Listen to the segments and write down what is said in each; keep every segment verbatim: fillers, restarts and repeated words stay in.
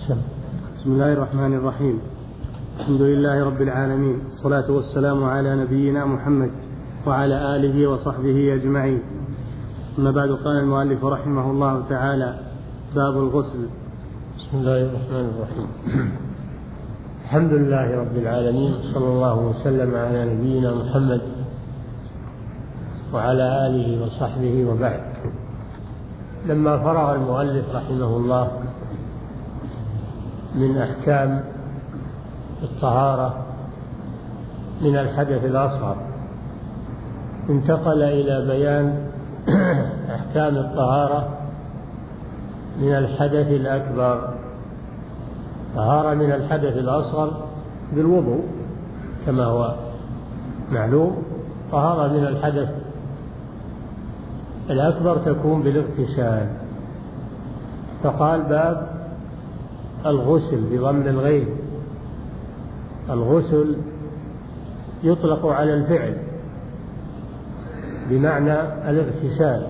بسم الله الرحمن الرحيم. الحمد لله رب العالمين، الصلاة والسلام على نبينا محمد وعلى آله وصحبه أجمعين. أما بعد، قال المؤلف رحمه الله تعالى: باب الغسل. بسم الله الرحمن الرحيم. الحمد لله رب العالمين، صلى الله وسلم على نبينا محمد وعلى آله وصحبه وبعد. لما فرغ المؤلف رحمه الله من أحكام الطهارة من الحدث الأصغر، انتقل إلى بيان أحكام الطهارة من الحدث الأكبر. طهارة من الحدث الأصغر بالوضوء كما هو معلوم، طهارة من الحدث الأكبر تكون بالاغتسال. فقال: باب الغسل بضم الغين. الغسل يطلق على الفعل بمعنى الاغتسال،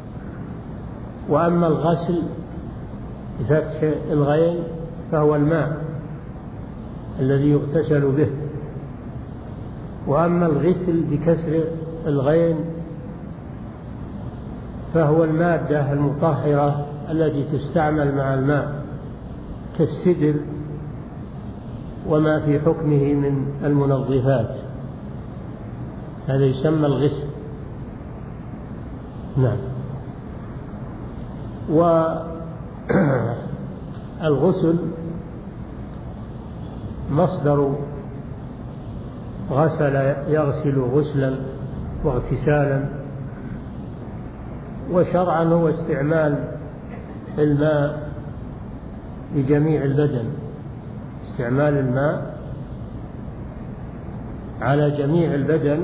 وأما الغسل بفتح الغين فهو الماء الذي يغتسل به، وأما الغسل بكسر الغين فهو المادة المطهرة التي تستعمل مع الماء كالسدر وما في حكمه من المنظفات، هذا يسمى الغسل. نعم. والغسل مصدر غسل يغسل غسلا واغتسالا، وشرعا هو استعمال الماء لجميع البدن، استعمال الماء على جميع البدن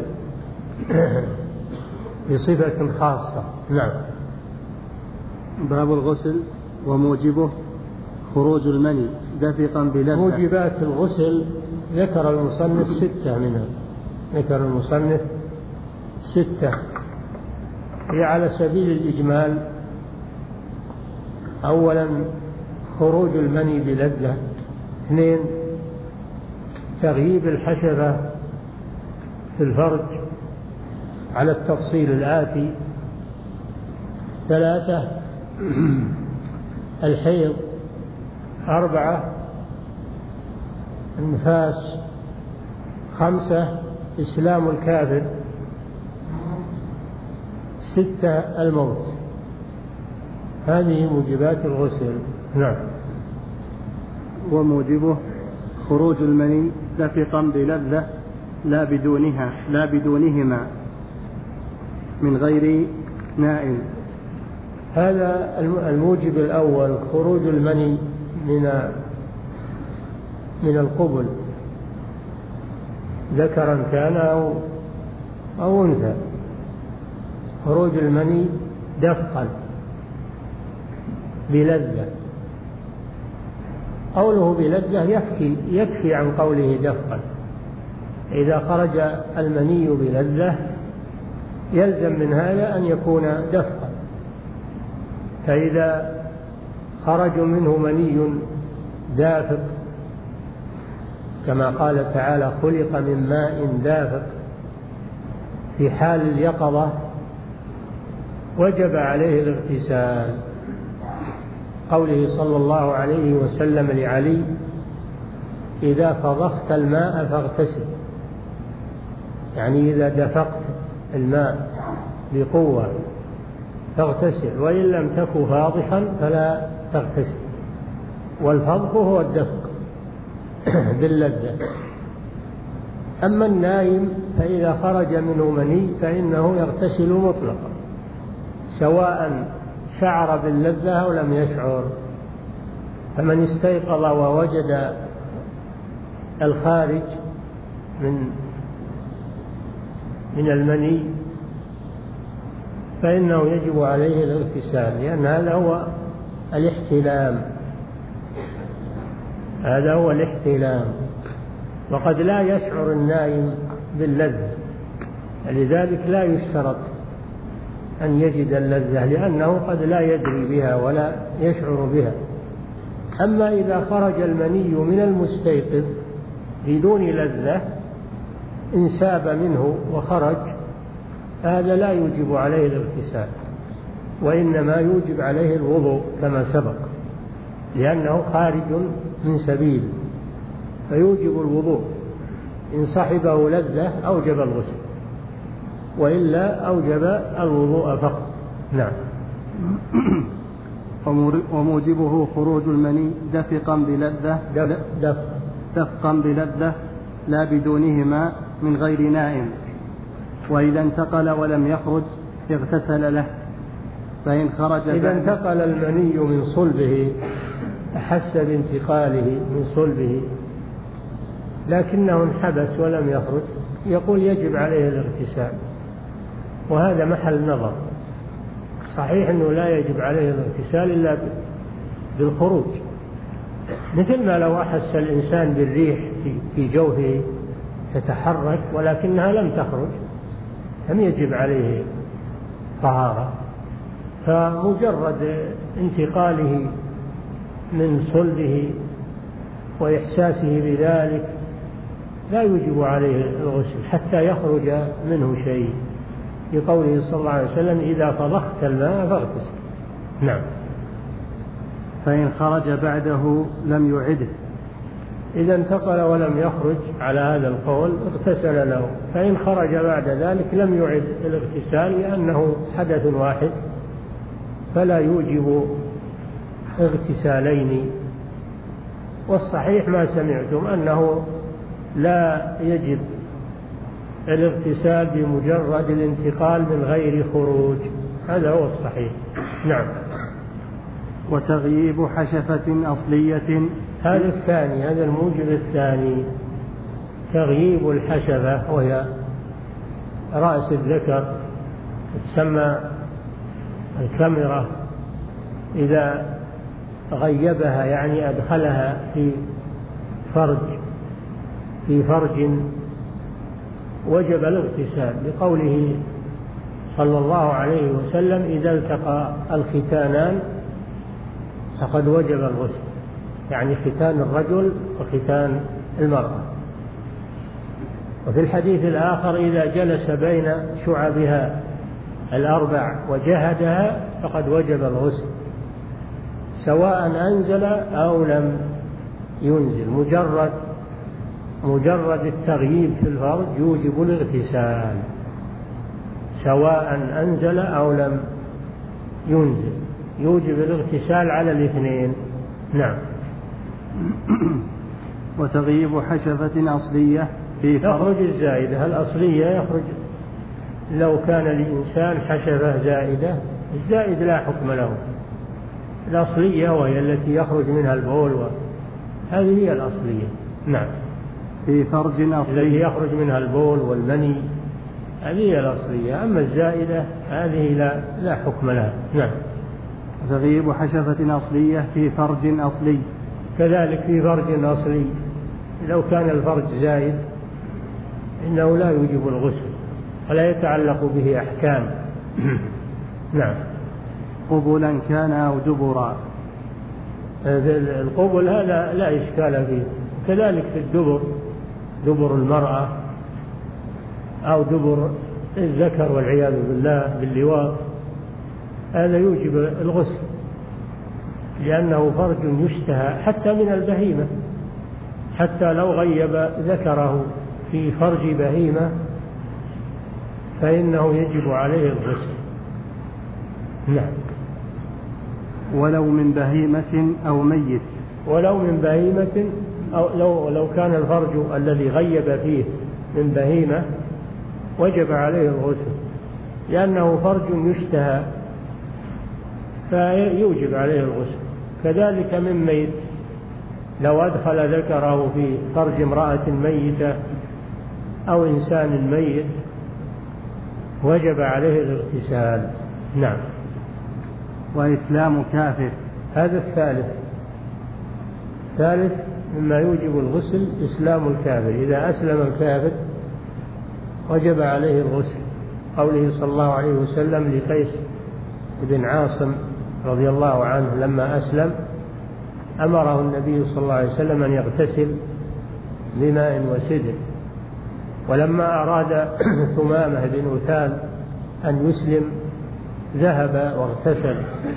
بصفة خاصة. نعم. باب الغسل وموجبه خروج المني دافقا بلذة. موجبات الغسل ذكر المصنف ستة منها، ذكر المصنف ستة هي على سبيل الإجمال. أولا خروج المني بلذة. اثنين تغييب الحشرة في الفرج على التفصيل الآتي. ثلاثة الحيض. أربعة النفاس. خمسة إسلام الكافر. ستة الموت. هذه موجبات الغسل. نعم. وموجبه خروج المني دافقا بلذة لا بدونها لا بدونهما من غير نائم. هذا الموجب الأول خروج المني من من القبل، ذكرا كان أو أو أنثى. خروج المني دفقا بلذة. قوله بلذة يكفي يكفي عن قوله دفقا. إذا خرج المني بلذة يلزم من هذا أن يكون دفقا. فإذا خرج منه مني دافق كما قال تعالى: خلق من ماء دافق، في حال اليقظة وجب عليه الاغتسال. قوله صلى الله عليه وسلم لعلي: إذا فضخت الماء فاغتسل، يعني إذا دفقت الماء بقوة فاغتسل، وإن لم تكن فاضحا فلا تغتسل. والفضخ هو الدفق باللذة. أما النائم فإذا خرج منه مني فإنه يغتسل مطلقا، سواء شعر باللذة أو لم يشعر. فمن استيقظ ووجد الخارج من من المني فإنه يجب عليه الاغتسال، لأن هذا هو الاحتلام، هذا هو الاحتلام. وقد لا يشعر النائم باللذة، لذلك لا يشترط أن يجد اللذة، لأنه قد لا يدري بها ولا يشعر بها. أما إذا خرج المني من المستيقظ بدون لذة انساب منه وخرج، هذا لا يوجب عليه الاغتسال، وإنما يوجب عليه الوضوء كما سبق، لأنه خارج من سبيل، فيوجب الوضوء. إن صحبه لذة أوجب الغسل، وإلا أوجب الوضوء فقط. نعم. وموجبه خروج المني دفقا بلذة دفق دفقا بلذة لا بدونهما من غير نائم. وإذا انتقل ولم يخرج اغتسل له. فإن خرج إذا انتقل المني من صلبه، أحس بانتقاله من صلبه لكنه انحبس ولم يخرج، يقول يجب عليه الاغتسال، وهذا محل نظر. صحيح أنه لا يجب عليه الاغتسال إلا بالخروج، مثل ما لو أحس الإنسان بالريح في جوفه تتحرك ولكنها لم تخرج لم يجب عليه طهارة. فمجرد انتقاله من صلبه وإحساسه بذلك لا يوجب عليه الغسل حتى يخرج منه شيء، لقوله صلى الله عليه وسلم إذا فضخت الماء فاغتسل. نعم. فإن خرج بعده لم يعده. إذا انتقل ولم يخرج على هذا القول اغتسل له، فإن خرج بعد ذلك لم يعد الاغتسال لأنه حدث واحد، فلا يوجب اغتسالين. والصحيح ما سمعتم أنه لا يجب الاغتسال بمجرد الانتقال من غير خروج، هذا هو الصحيح. نعم. وتغييب حشفة أصلية، هذا الثاني، هذا الموجب الثاني، تغييب الحشفة وهي رأس الذكر، تسمى الكاميرا، إذا غيبها يعني أدخلها في فرج في فرج وجب الاغتسال، لقوله صلى الله عليه وسلم إذا التقى الختانان فقد وجب الغسل، يعني ختان الرجل وختان المرأة. وفي الحديث الآخر إذا جلس بين شعبها الأربع وجهدها فقد وجب الغسل سواء أنزل أو لم ينزل، مجرد مجرد التغييب في الفرج يوجب الاغتسال سواء أنزل أو لم ينزل، يوجب الاغتسال على الاثنين. نعم. وتغييب حشفة أصلية في فرج. يخرج الزائدة الأصلية، يخرج لو كان لإنسان حشفة زائدة، الزائد لا حكم له، الأصلية وهي التي يخرج منها البول، هذه هي الأصلية. نعم. في فرج أصلي التي يخرج منها البول والمني، هذه هي الأصلية. أما الزائدة هذه لا لا حكم لها. نعم. تغييب حشفة أصلية في فرج أصلي، كذلك في فرج أصلي لو كان الفرج زائد إنه لا يوجب الغسل ولا يتعلق به أحكام. نعم. قبلا كان أو دبرا، القبل هذا لا إشكال فيه، كذلك في الدبر، دبر المرأة أو دبر الذكر والعياذ بالله باللواط، هذا يوجب الغسل لأنه فرج يشتهى حتى من البهيمة، حتى لو غيب ذكره في فرج بهيمة فإنه يجب عليه الغسل. نعم. ولو من بهيمة أو ميت، ولو من بهيمة أو لو, لو كان الفرج الذي غيب فيه من بهيمة وجب عليه الغسل لأنه فرج يشتهى فيوجب عليه الغسل. كذلك من ميت، لو أدخل ذكره في فرج امرأة ميتة أو إنسان ميت وجب عليه الاغتسال. نعم. وإسلام كافر، هذا الثالث، ثالث مما يوجب الغسل إسلام الكافر، إذا أسلم الكافر وجب عليه الغسل، قوله صلى الله عليه وسلم لقيس بن عاصم رضي الله عنه لما أسلم أمره النبي صلى الله عليه وسلم أن يغتسل بماء وسدر. ولما أراد ثمامة بن أثال أن يسلم ذهب واغتسل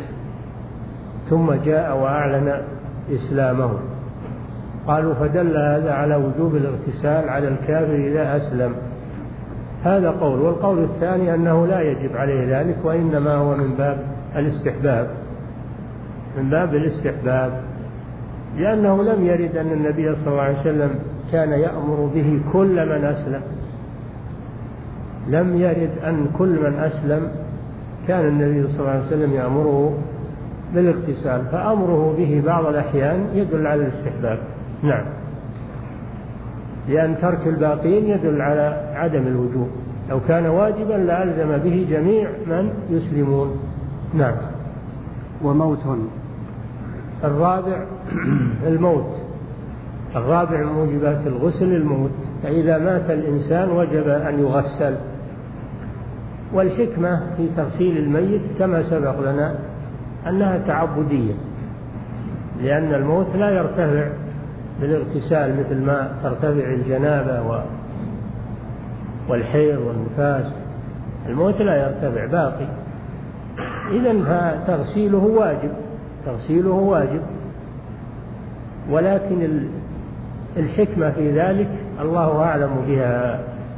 ثم جاء وأعلن إسلامه. قالوا فدل هذا على وجوب الاغتسال على الكافر إذا أسلم. هذا قول. والقول الثاني أنه لا يجب عليه ذلك، وإنما هو من باب الاستحباب، من باب الاستحباب، لأنه لم يرد أن النبي صلى الله عليه وسلم كان يأمر به كل من أسلم. لم يرد أن كل من أسلم كان النبي صلى الله عليه وسلم يأمره بالاغتسال، فأمره به بعض الأحيان يدل على الاستحباب. نعم، لأن ترك الباقين يدل على عدم الوجوب. لو كان واجبا لألزم به جميع من يسلمون. نعم. وموت. الرابع الموت. الرابع من موجبات الغسل الموت، فإذا مات الإنسان وجب أن يغسل. والحكمة في تغسيل الميت كما سبق لنا أنها تعبدية، لأن الموت لا يرتفع بالاغتسال مثل ما ترتفع الجنابة والحيض والنفاس. الموت لا يرتفع، باقي. إذن فتغسيله واجب، تغسيله واجب. ولكن الحكمة في ذلك الله أعلم بها،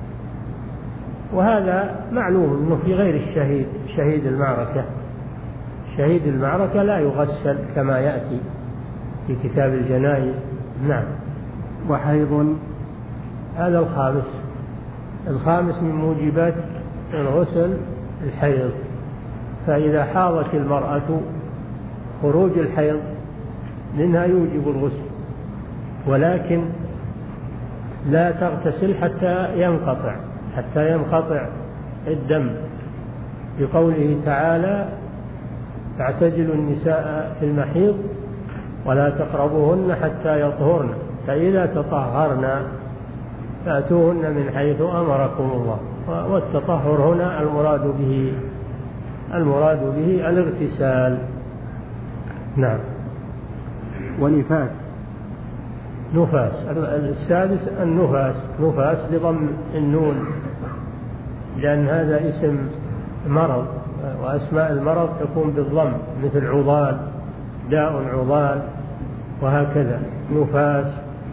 وهذا معلوم أنه في غير الشهيد، شهيد المعركة. شهيد المعركة لا يغسل كما يأتي في كتاب الجنائز. نعم. وحيض. هذا الخامس. الخامس من موجبات الغسل الحيض. فإذا حاضت المرأة خروج الحيض منها يوجب الغسل، ولكن لا تغتسل حتى ينقطع حتى ينقطع الدم، بقوله تعالى: فاعتزلوا النساء في المحيض ولا تقربوهن حتى يطهرن فإذا تطهرن فأتوهن من حيث أمركم الله. والتطهر هنا المراد به المراد به الاغتسال. نعم. ونفاس. نفاس. السادس النفاس، نفاس بضم النون، لأن هذا اسم مرض، وأسماء المرض تكون بالضم، مثل عضال، داء عضال، وهكذا. نفاس،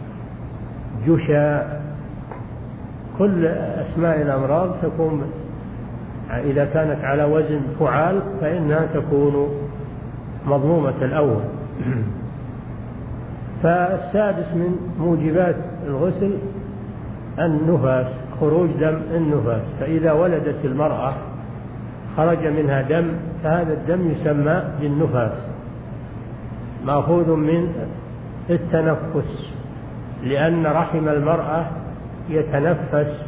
جشا، كل أسماء الأمراض تكون إذا كانت على وزن فعال فإنها تكون مضمومة الأول. فالسادس من موجبات الغسل النفاس، خروج دم النفاس. فإذا ولدت المرأة خرج منها دم فهذا الدم يسمى بالنفاس، مأخوذ من التنفس، لأن رحم المرأة يتنفس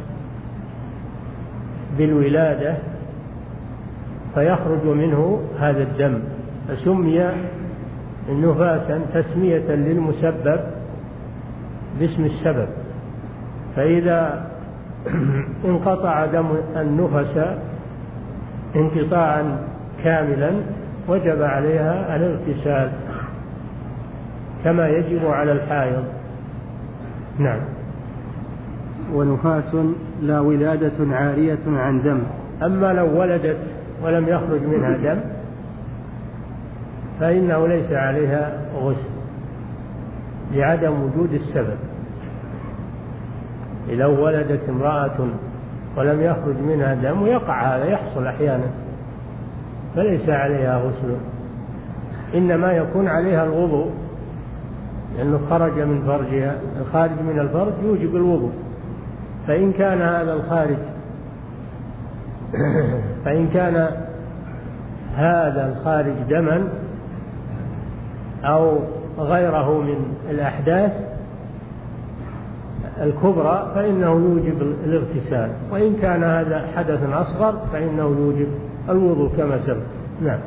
بالولادة فيخرج منه هذا الدم، فسمي نفاسا تسمية للمسبب باسم السبب. فإذا انقطع دم النفس انقطاعا كاملا وجب عليها الاغتسال كما يجب على الحائض. نعم. ونفاس لا ولادة عارية عن دم. أما لو ولدت ولم يخرج منها دم فإنه ليس عليها غسل لعدم وجود السبب. لو ولدت امرأة ولم يخرج منها دم، ويقع هذا، يحصل أحيانا، فليس عليها غسل، إنما يكون عليها الوضوء، لأنه خرج من فرجها. الخارج من الفرج يوجب الوضوء، فإن كان هذا الخارج فإن كان هذا الخارج دما أو غيره من الأحداث الكبرى فإنه يوجب الاغتسال، وإن كان هذا حدث أصغر فإنه يوجب الوضوء كما سبق. نعم.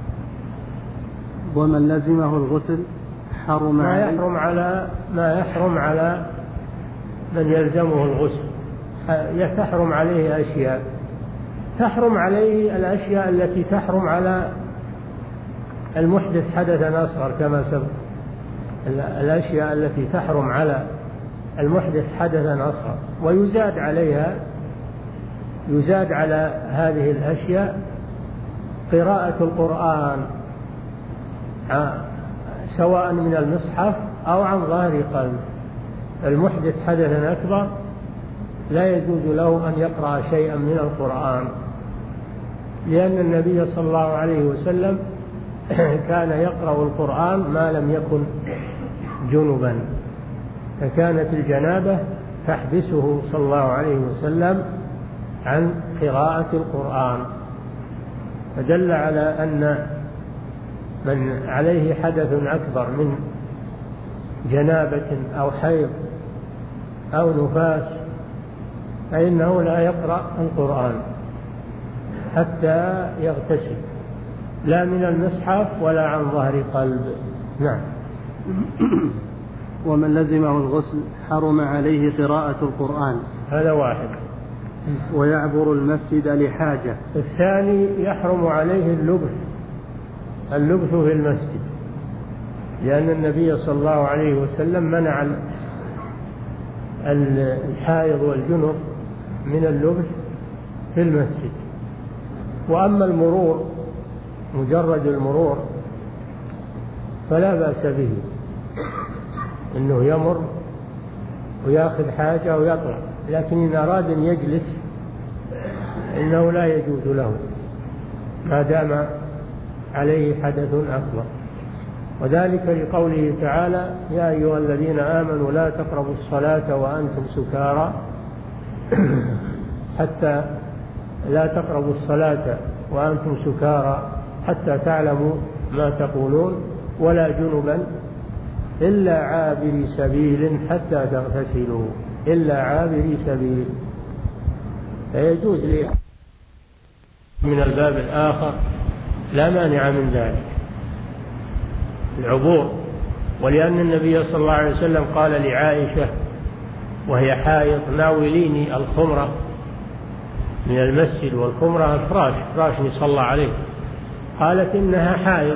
ومن لزمه الغسل حرم ما يحرم على ما يحرم على من يلزمه الغسل، تحرم عليه أشياء، تحرم عليه الأشياء التي تحرم على المحدث حدثا أصغر كما سبق. الأشياء التي تحرم على المحدث حدثا أصغر. ويزاد عليها يزاد على هذه الأشياء قراءة القرآن سواء من المصحف أو عن ظهر قلب. المحدث حدثا أكبر لا يجوز له أن يقرأ شيئا من القرآن، لأن النبي صلى الله عليه وسلم كان يقرأ القرآن ما لم يكن جنبا، فكانت الجنابة تحبسه صلى الله عليه وسلم عن قراءة القرآن، فدل على أن من عليه حدث أكبر من جنابة أو حيض أو نفاس فإنه لا يقرأ القرآن حتى يغتسل، لا من المصحف ولا عن ظهر قلب. نعم. ومن لزمه الغسل حرم عليه قراءة القرآن، هذا واحد. ويعبر المسجد لحاجة. الثاني يحرم عليه اللبث اللبث في المسجد، لأن النبي صلى الله عليه وسلم منع الحائض والجنب من اللبث في المسجد. وأما المرور مجرد المرور فلا بأس به، إنه يمر ويأخذ حاجة ويطلع، لكن إن أراد أن يجلس إنه لا يجوز له ما دام عليه حدث أكبر. وذلك لقوله تعالى: يا أيها الذين آمنوا لا تقربوا الصلاة وأنتم سكارى حتى لا تقربوا الصلاة وأنتم سكارى حتى تعلموا ما تقولون ولا جنبا إلا عابري سبيل حتى تغتسلوا إلا عابري سبيل. فيجوز لي من الباب الآخر لا مانع من ذلك العبور. ولأن النبي صلى الله عليه وسلم قال لعائشة وهي حائض: ناوليني الخمرة من المسجد، والخمرة الفراش فراش يصلى عليه. قالت: إنها حائض.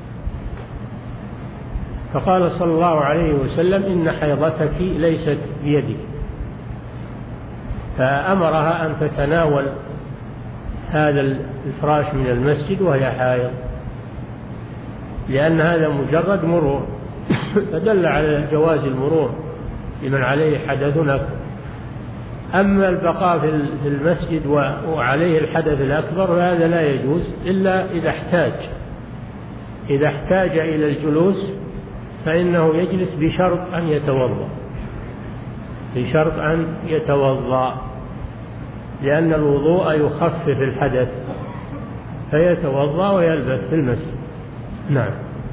فقال صلى الله عليه وسلم: إن حيضتك ليست بيدك، فأمرها أن تتناول هذا الفراش من المسجد وهي حائض، لأن هذا مجرد مرور فدل على جواز المرور لمن عليه حدث أكبر. أما البقاء في المسجد وعليه الحدث الأكبر فهذا لا يجوز إلا إذا احتاج إذا احتاج إلى الجلوس فإنه يجلس بشرط أن يتوضأ بشرط أن يتوضأ لأن الوضوء يخفف الحدث، فيتوضأ ويلبث في المسجد. نعم.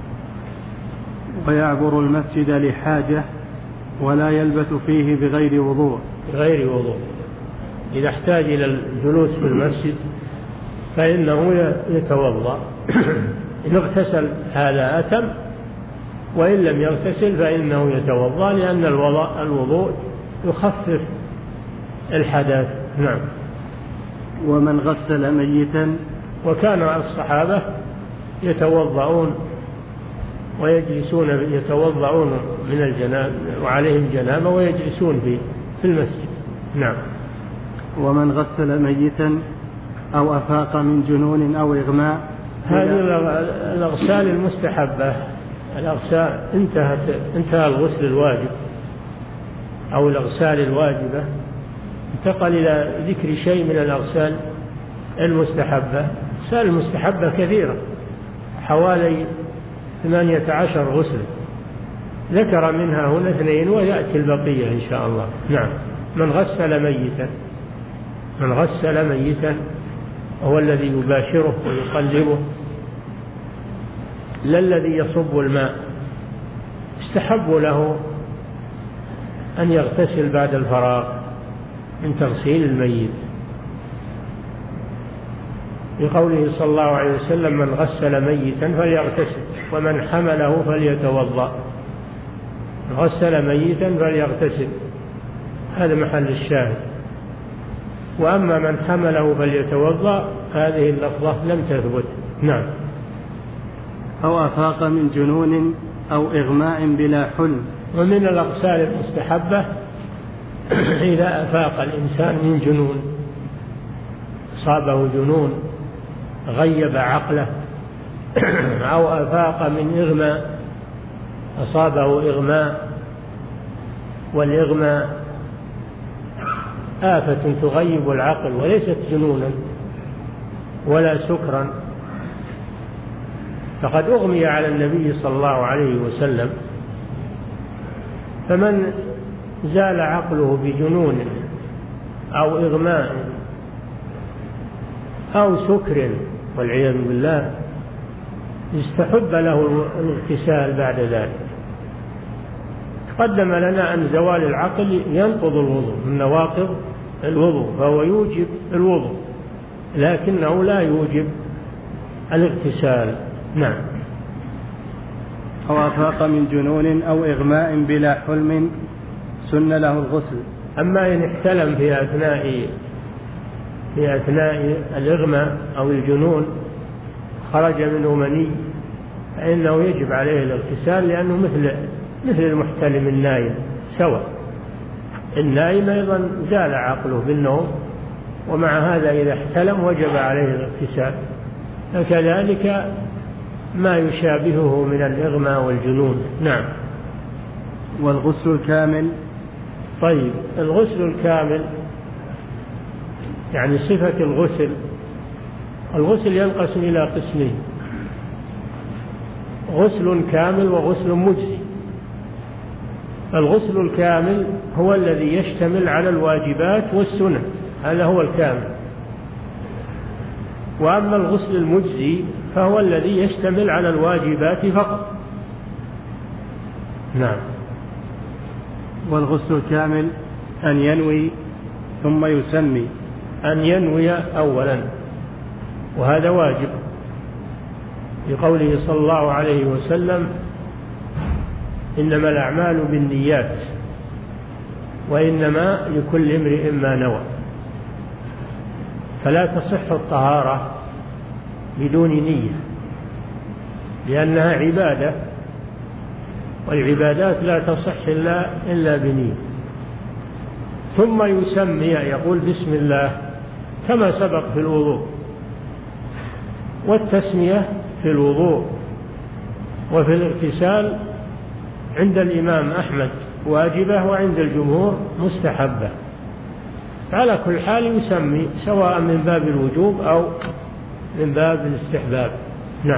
ويعبر المسجد لحاجة ولا يلبث فيه بغير وضوء غير وضوء إذا احتاج إلى الجلوس في المسجد فإنه يتوضأ إن اغتسل هذا أتم، وإن لم يغتسل فإنه يتوضأ، لأن الوضوء يخفف الحدث. نعم. ومن غسل ميتا، وكان الصحابة يتوضؤون ويجلسون يتوضؤون من الجنابة وعليهم جنابة ويجلسون في في المسجد. نعم. ومن غسل ميتا أو أفاق من جنون أو إغماء، هذه الأغسال المستحبة. الأغسال انتهت انتهى الغسل الواجب أو الأغسال الواجبة، انتقل إلى ذكر شيء من الأغسال المستحبة. الأغسال المستحبة كثيرة حوالي ثمانية عشر غسل، ذكر منها هنا اثنين ويأتي البقية إن شاء الله. نعم. من غسل ميتا من غسل ميتا هو الذي يباشره ويقلبه، لا الذي يصب الماء. استحب له أن يغتسل بعد الفراغ من تغسيل الميت، لقوله صلى الله عليه وسلم: من غسل ميتا فليغتسل ومن حمله فليتوضأ. غسل ميتا فليغتسل، هذا محل الشاهد. وأما من حمله فليتوضأ هذه اللفظة لم تثبت. نعم. أو أفاق من جنون أو إغماء بلا حلم. ومن الأغسال المستحبة إذا أفاق الإنسان من جنون، أصابه جنون غيب عقله، أو أفاق من إغماء، أصابه إغماء، والإغماء آفة تغيب العقل وليست جنونا ولا سكرا. فقد أغمي على النبي صلى الله عليه وسلم، فمن زال عقله بجنون أو إغماء أو سكر والعياذ بالله يستحب له الاغتسال بعد ذلك. تقدم لنا أن زوال العقل ينقض الوضوء، من نواقض الوضوء، فهو يوجب الوضوء لكنه لا يوجب الاغتسال. نعم. أو أفاق من جنون أو إغماء بلا حلم سن له الغسل. أما إن احتلم في أثناء في أثناء الإغماء أو الجنون خرج منه مني فإنه يجب عليه الاغتسال، لأنه مثل مثل المحتلم النائم سواء. النائم أيضا زال عقله بالنوم، ومع هذا إذا احتلم وجب عليه الاغتسال، فكذلك ما يشابهه من الإغماء والجنون. نعم. والغسل الكامل. طيب، الغسل الكامل يعني صفة الغسل. الغسل ينقسم إلى قسمين: غسل كامل وغسل مجزي. الغسل الكامل هو الذي يشتمل على الواجبات والسنن، هذا هو الكامل. وأما الغسل المجزي فهو الذي يشتمل على الواجبات فقط. نعم. والغسل الكامل أن ينوي ثم يسمي. أن ينوي أولا، وهذا واجب لقوله صلى الله عليه وسلم: إنما الأعمال بالنيات وإنما لكل امرئ ما نوى. فلا تصح الطهارة بدون نية، لأنها عبادة، والعبادات لا تصح إلا, إلا بنية. ثم يسمي، يقول بسم الله كما سبق في الوضوء. والتسمية في الوضوء وفي الاغتسال عند الإمام أحمد واجبة، وعند الجمهور مستحبة. على كل حال يسمي، سواء من باب الوجوب أو من باب الاستحباب. نعم.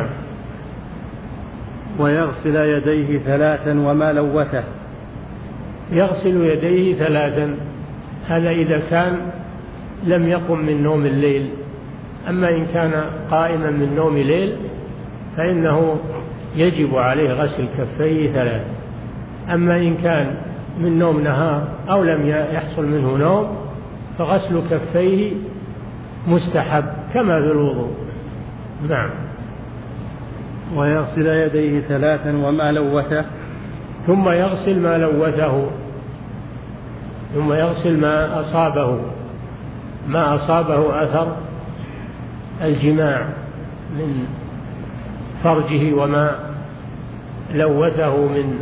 ويغسل يديه ثلاثا وما لوثه. يغسل يديه ثلاثا، هذا إذا كان لم يقم من نوم الليل. أما إن كان قائما من نوم ليل فإنه يجب عليه غسل كفيه ثلاثا. أما إن كان من نوم نهار أو لم يحصل منه نوم فغسل كفيه مستحب كما في الوضوء. نعم. ويغسل يديه ثلاثا وما لوثه. ثم يغسل ما لوثه، ثم يغسل ما أصابه ما أصابه أثر الجماع من فرجه، وما لوثه من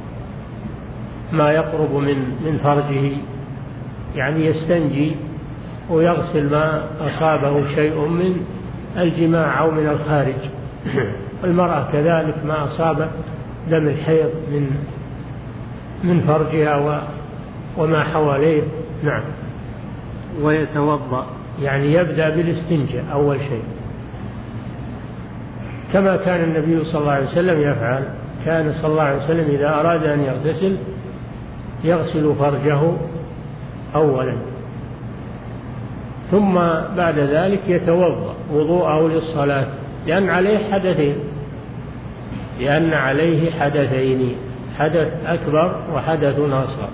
ما يقرب من من فرجه، يعني يستنجي ويغسل ما أصابه شيء من الجماع أو من الخارج. المرأة كذلك ما أصاب دم الحيض من من فرجها وما حواليه. نعم. ويتوضأ، يعني يبدأ بالاستنجاء أول شيء، كما كان النبي صلى الله عليه وسلم يفعل. كان صلى الله عليه وسلم إذا أراد أن يغتسل يغسل فرجه أولا، ثم بعد ذلك يتوضأ وضوءه للصلاة، لأن عليه حدثين لأن عليه حدثين حدث أكبر وحدث أصغر.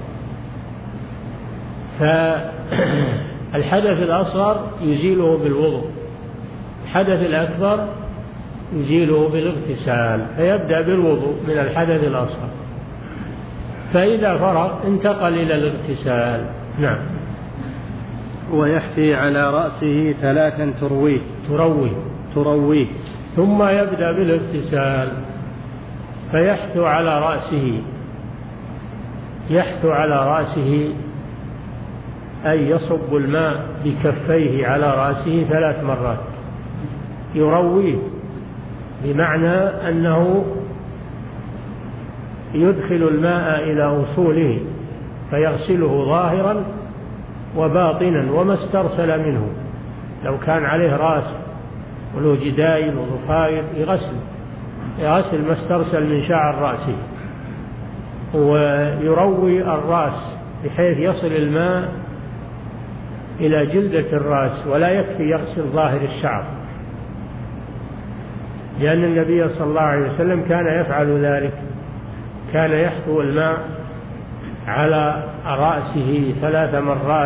فالحدث الأصغر يزيله بالوضوء، الحدث الأكبر يزيله بالاغتسال، فيبدأ بالوضوء من الحدث الأصغر، فإذا فرغ انتقل إلى الاغتسال. نعم. ويحفي على رأسه ثلاثا ترويه ترويه ترويه ثم يبدأ بالاغتسال، فيحثو على رأسه، يحثو على رأسه أي يصب الماء بكفيه على رأسه ثلاث مرات، يرويه، بمعنى أنه يدخل الماء إلى أصوله فيغسله ظاهرا وباطنا وما استرسل منه. لو كان عليه رأس وله جدايل وضفائر يغسل يغسل ما استرسل من شعر رأسه، ويروي الرأس بحيث يصل الماء إلى جلدة الرأس، ولا يكفي يغسل ظاهر الشعر، لأن النبي صلى الله عليه وسلم كان يفعل ذلك، كان يحثو الماء على رأسه ثلاث مرات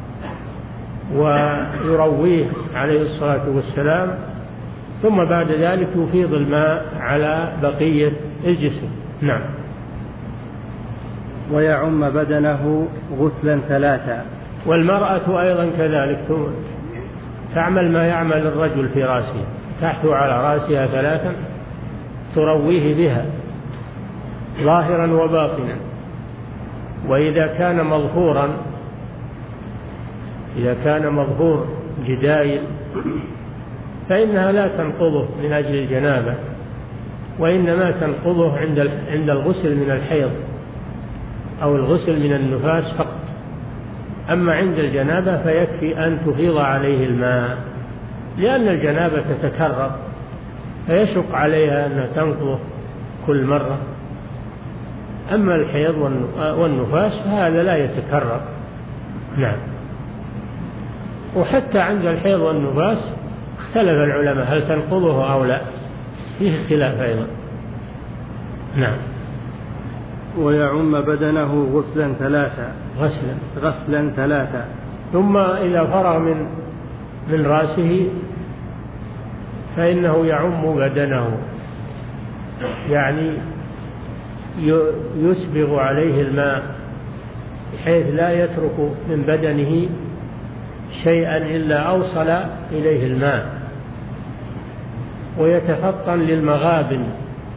ويرويه عليه الصلاة والسلام، ثم بعد ذلك يفيض الماء على بقية الجسم. نعم. ويعم بدنه غسلا ثلاثا. والمرأة أيضا كذلك تعمل ما يعمل الرجل في رأسه، تحثو على رأسها ثلاثا ترويه بها ظاهرا وباطنا. وإذا كان مظهورا إذا كان مظهور جدايل فإنها لا تنقضه من أجل الجنابة، وإنما تنقضه عند عند الغسل من الحيض أو الغسل من النفاس فقط. أما عند الجنابة فيكفي أن تفيض عليه الماء، لأن الجنابة تتكرر فيشق عليها أن تنقضه كل مرة. أما الحيض والنفاس فهذا لا يتكرر. نعم. وحتى عند الحيض والنفاس اختلف العلماء هل تنقضه أو لا، فيه اختلاف أيضا. نعم. ويعم بدنه غسلا ثلاثا. غسلا غسلا ثلاثا. ثم إذا فرغ من من رأسه فإنه يعم بدنه، يعني يسبغ عليه الماء بحيث لا يترك من بدنه شيئا إلا أوصل إليه الماء، ويتفطن للمغابن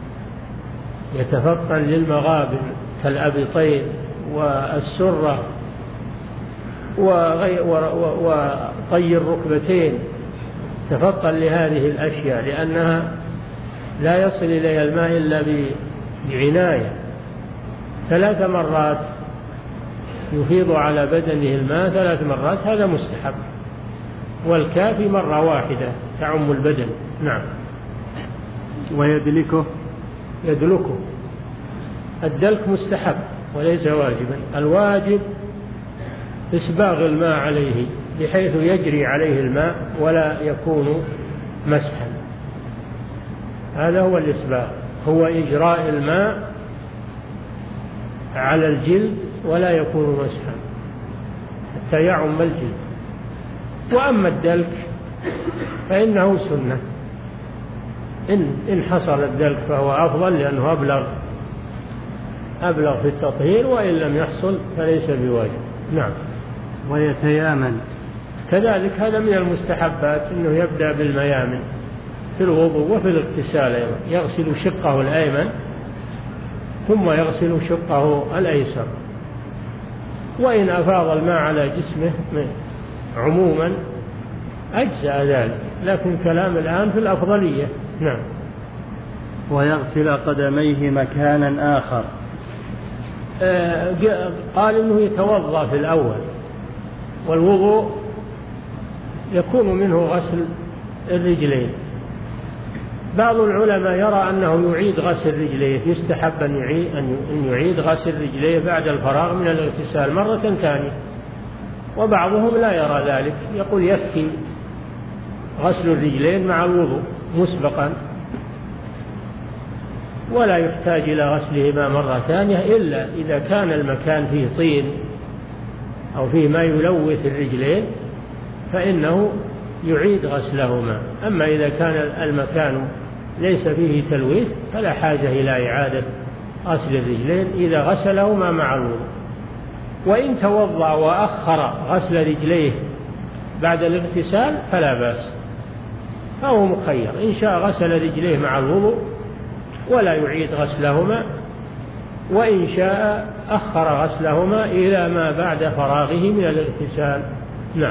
يتفطن للمغابن كالأبطين والسرة وطي الركبتين، تفطن لهذه الأشياء لأنها لا يصل إليها الماء إلا بعناية. ثلاث مرات يفيض على بدنه الماء ثلاث مرات، هذا مستحب، والكافي مرة واحدة تعم البدن. نعم. ويدلكه. يدلكه الدلك مستحب وليس واجبا، الواجب إسباغ الماء عليه بحيث يجري عليه الماء ولا يكون مسحا، هذا هو الإسباغ، هو إجراء الماء على الجلد ولا يكون مسحا حتى يعم الجلد. وأما الدلك فإنه سنة، إن, إن حصل الدلك فهو أفضل لأنه أبلغ أبلغ في التطهير، وإن لم يحصل فليس بواجب. نعم. ويتيامن كذلك، هذا من المستحبات أنه يبدأ بالميامن في الوضوء وفي الاغتسال أيضا، يغسل شقه الأيمن ثم يغسل شقه الأيسر، وإن أفاض الماء على جسمه عموما أجزأ ذلك، لكن كلام الآن في الأفضلية. نعم. ويغسل قدميه مكانا آخر. آه قال إنه يتوضأ في الأول، والوضوء يكون منه غسل الرجلين. بعض العلماء يرى أنه يعيد غسل رجليه، يستحب أن يعيد, أن يعيد غسل رجليه بعد الفراغ من الاغتسال مرة ثانية، وبعضهم لا يرى ذلك، يقول يكفي غسل الرجلين مع الوضوء مسبقا ولا يحتاج إلى غسلهما مرة ثانية، إلا إذا كان المكان فيه طين أو فيه ما يلوث الرجلين فإنه يعيد غسلهما. أما إذا كان المكان ليس فيه تلويث فلا حاجة إلى إعادة غسل الرجلين إذا غسلهما مع الوضوء. وإن توضأ وأخر غسل رجليه بعد الاغتسال فلا بأس، فهو مخير، إن شاء غسل رجليه مع الوضوء ولا يعيد غسلهما، وإن شاء أخر غسلهما إلى ما بعد فراغه من الاغتسال. نعم.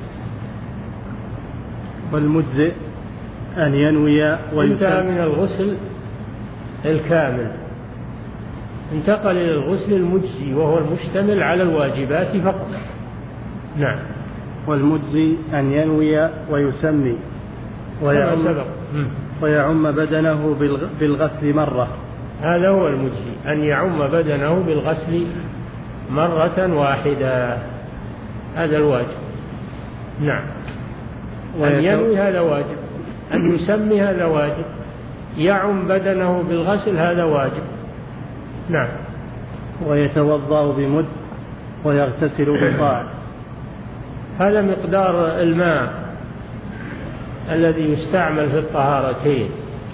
والمجزئ أن ينوي وانتهى من الغسل الكامل، انتقل إلى الغسل المجزي وهو المشتمل على الواجبات فقط. نعم. والمجزي أن ينوي ويسمي ويعم, ويعم بدنه بالغسل مرة. هذا هو المجزي، أن يعم بدنه بالغسل مرة واحدة، هذا الواجب. نعم. أن ينوي هذا واجب، أن يسمي هذا واجب، يعم بدنه بالغسل هذا واجب. نعم. ويتوضأ بمد ويغتسل بصاع. هذا مقدار الماء الذي يستعمل في الطهارتين،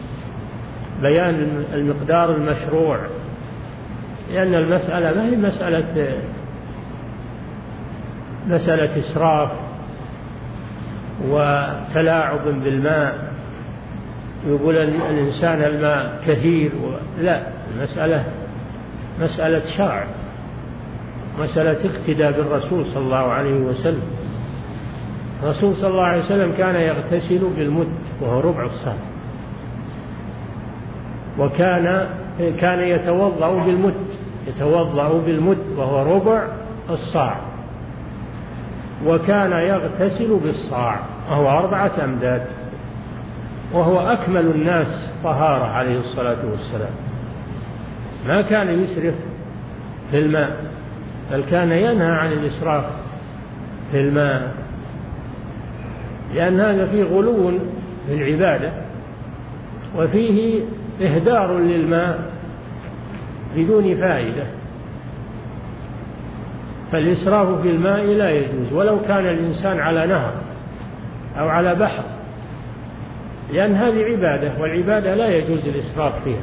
بيان المقدار المشروع، لأن المسألة ما هي مسألة مسألة إسراف وتلاعب بالماء، يقول الإنسان الماء كثير و... لا، المسألة مسألة شرع، مسألة اقتداء بالرسول صلى الله عليه وسلم. الرسول صلى الله عليه وسلم كان يغتسل بالمد وهو ربع الصاع، وكان كان يتوضأ بالمد يتوضأ بالمد وهو ربع الصاع، وكان يغتسل بالصاع وهو أربعة أمداد، وهو أكمل الناس طهارة عليه الصلاة والسلام. ما كان يسرف في الماء، بل كان ينهى عن الإسراف في الماء، لأن هذا فيه غلو في العبادة وفيه إهدار للماء بدون فائدة. فالإسراف في الماء لا يجوز ولو كان الإنسان على نهر أو على بحر، لأن هذه عبادة، والعبادة لا يجوز الإسراف فيها،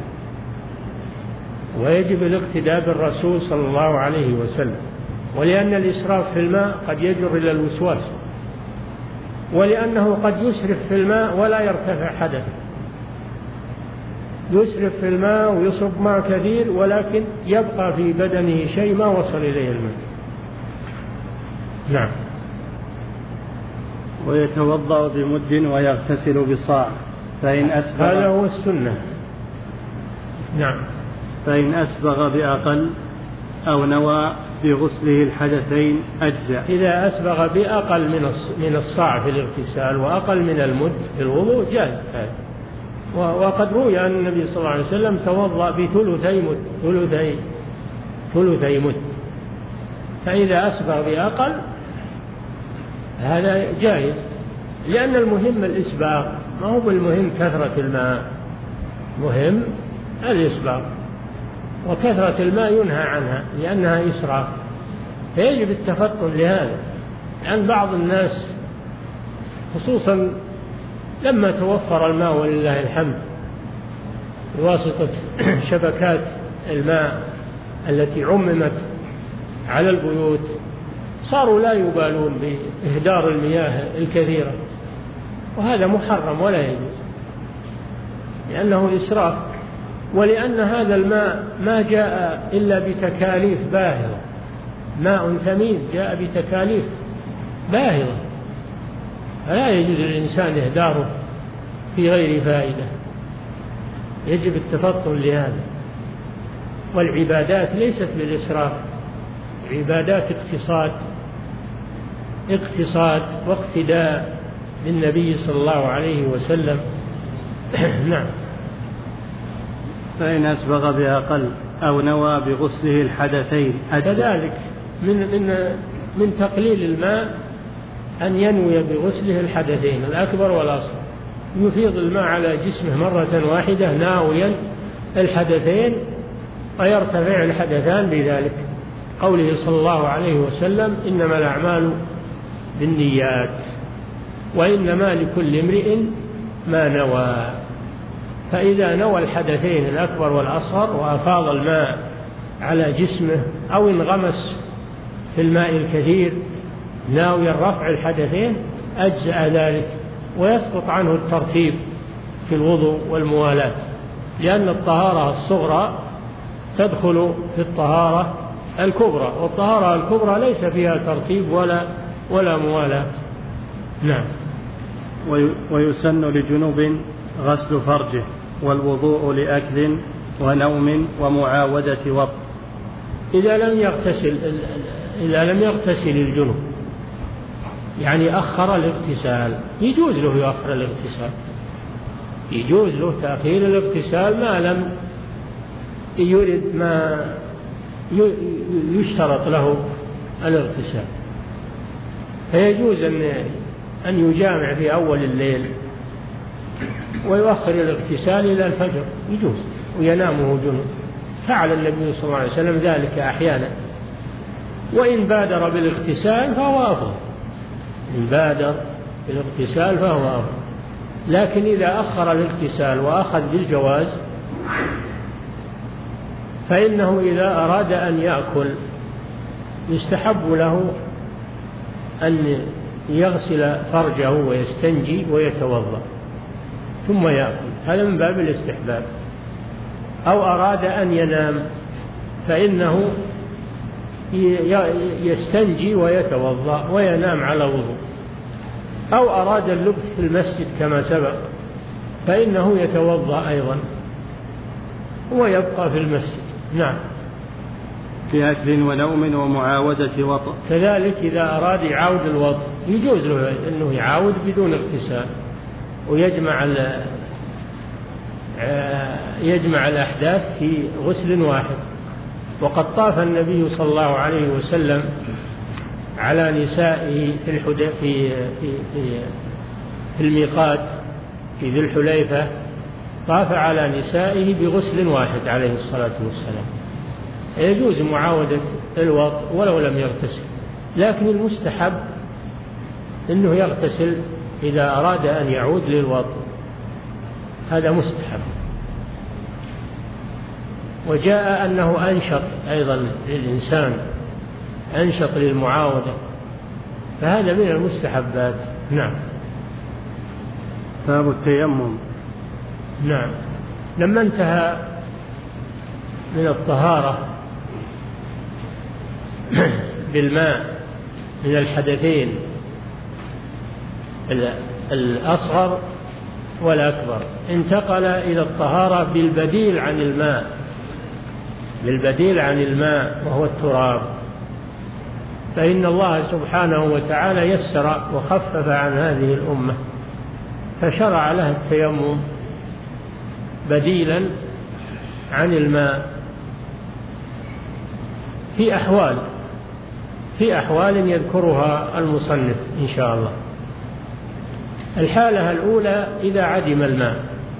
ويجب الاقتداء بالرسول صلى الله عليه وسلم. ولأن الإسراف في الماء قد يجر إلى الوسواس، ولأنه قد يسرف في الماء ولا يرتفع حدث، يسرف في الماء ويصب ماء كثير ولكن يبقى في بدنه شيء ما وصل إليه الماء. نعم. ويتوضأ بمد ويغتسل بصاع، فإن أسبغ، هذا هو السنة. نعم. فإن أسبغ بأقل أو نوى بغسله الحدثين أجزأ. إذا أسبغ بأقل من الصاع في الاغتسال وأقل من المد في الوضوء جاز هذا. وقد روي أن النبي صلى الله عليه وسلم توضأ بثلثي مد ثلثي ثلثي مد، فإذا أسبغ بأقل هذا جائز، لأن المهم الإسباغ، ما هو بالمهم كثرة الماء، مهم الإسباغ، وكثرة الماء ينهى عنها لأنها إسراف، فيجب التفطن لهذا. لأن بعض الناس خصوصا لما توفر الماء ولله الحمد بواسطة شبكات الماء التي عممت على البيوت، صاروا لا يبالون بإهدار المياه الكثيرة، وهذا محرم ولا يجوز لأنه إسراف، ولأن هذا الماء ما جاء إلا بتكاليف باهظة، ماء ثمين جاء بتكاليف باهظة، فلا يجوز للإنسان إهداره في غير فائدة، يجب التفطن لهذا. والعبادات ليست بالإسراف، عبادات اقتصاد اقتصاد واقتداء بالنبي صلى الله عليه وسلم. نعم. فإن أسبغ بأقل أو نوى بغسله الحدثين أجزأ. كذلك من من من تقليل الماء أن ينوي بغسله الحدثين الأكبر والأصغر، يفيض الماء على جسمه مرة واحدة ناويا الحدثين ويرتفع الحدثان بذلك، قوله صلى الله عليه وسلم: إنما الأعمال بالنيات وإنما لكل امرئ ما نوى. فإذا نوى الحدثين الأكبر والأصغر وأفاض الماء على جسمه أو انغمس في الماء الكثير ناوي رفع الحدثين أجزأ ذلك، ويسقط عنه الترتيب في الوضوء والموالاة. لأن الطهارة الصغرى تدخل في الطهارة الكبرى، والطهارة الكبرى ليس فيها ترتيب ولا ولا موالاة. نعم. ويسن لجنوب غسل فرجه والوضوء لأكل ونوم ومعاودة وطء. إذا لم يغتسل إذا لم يغتسل الجنوب، يعني أخر الاغتسال، يجوز له يؤخر الاغتسال، يجوز له تأخير الاغتسال ما لم يرد ما يشترط له الاغتسال، فيجوز أن أن يجامع في أول الليل ويؤخر الاغتسال إلى الفجر، يجوز، وينامه جنوب. فعل النبي صلى الله عليه وسلم ذلك أحيانا. وإن بادر بالاغتسال فهو أفضل، إن بادر بالاغتسال فهو أفضل. لكن إذا أخر الاغتسال وأخذ بالجواز فإنه إذا أراد أن يأكل يستحب له أن يغسل فرجه ويستنجي ويتوضأ ثم يأكل، هذا من باب الاستحباب. أو أراد أن ينام فإنه يستنجي ويتوضأ وينام على وضوء. أو أراد اللبث في المسجد كما سبق فإنه يتوضأ أيضا ويبقى في المسجد. نعم. في أكل ونوم ومعاودة وطء. كذلك إذا أراد يعاود الوطء يجوز له أنه يعاود بدون اغتسال ويجمع يجمع الأحداث في غسل واحد. وقد طاف النبي صلى الله عليه وسلم على نسائه في الحدى في في في, في الميقات في ذي الحليفة، طاف على نسائه بغسل واحد عليه الصلاة والسلام. يجوز معاودة الوطء ولو لم يغتسل، لكن المستحب أنه يغتسل إذا أراد أن يعود للوطء، هذا مستحب. وجاء أنه أنشط أيضا للإنسان، أنشط للمعاودة، فهذا من المستحبات. نعم. باب التيمم. نعم. لما انتهى من الطهارة بالماء من الحدثين الأصغر والأكبر، انتقل إلى الطهارة بالبديل عن الماء، بالبديل عن الماء وهو التراب. فإن الله سبحانه وتعالى يسر وخفف عن هذه الأمة فشرع لها التيمم بديلا عن الماء في أحوال في أحوال يذكرها المصنف إن شاء الله. الحالة الأولى إذا عدم الماء،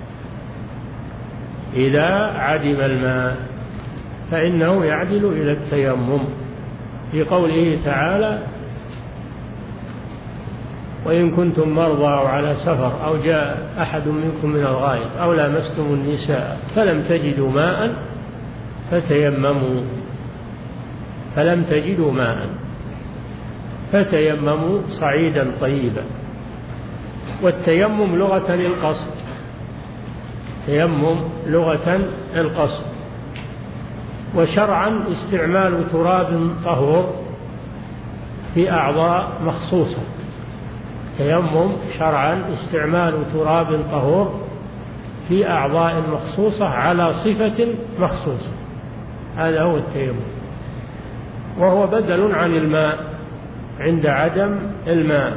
إذا عدم الماء فإنه يعدل إلى التيمم في قوله تعالى: وإن كنتم مرضى أو على سفر أو جاء أحد منكم من الغائط أو لامستم النساء فلم تجدوا ماء فتيمموا فلم تجدوا ماء فتيمموا صعيدا طيبا. والتيمم لغة القصد، تيمم لغة القصد، وشرعا استعمال تراب طهور في أعضاء مخصوصة. تيمم شرعا استعمال تراب طهور في أعضاء مخصوصة على صفة مخصوصة، هذا هو التيمم، وهو بدل عن الماء عند عدم الماء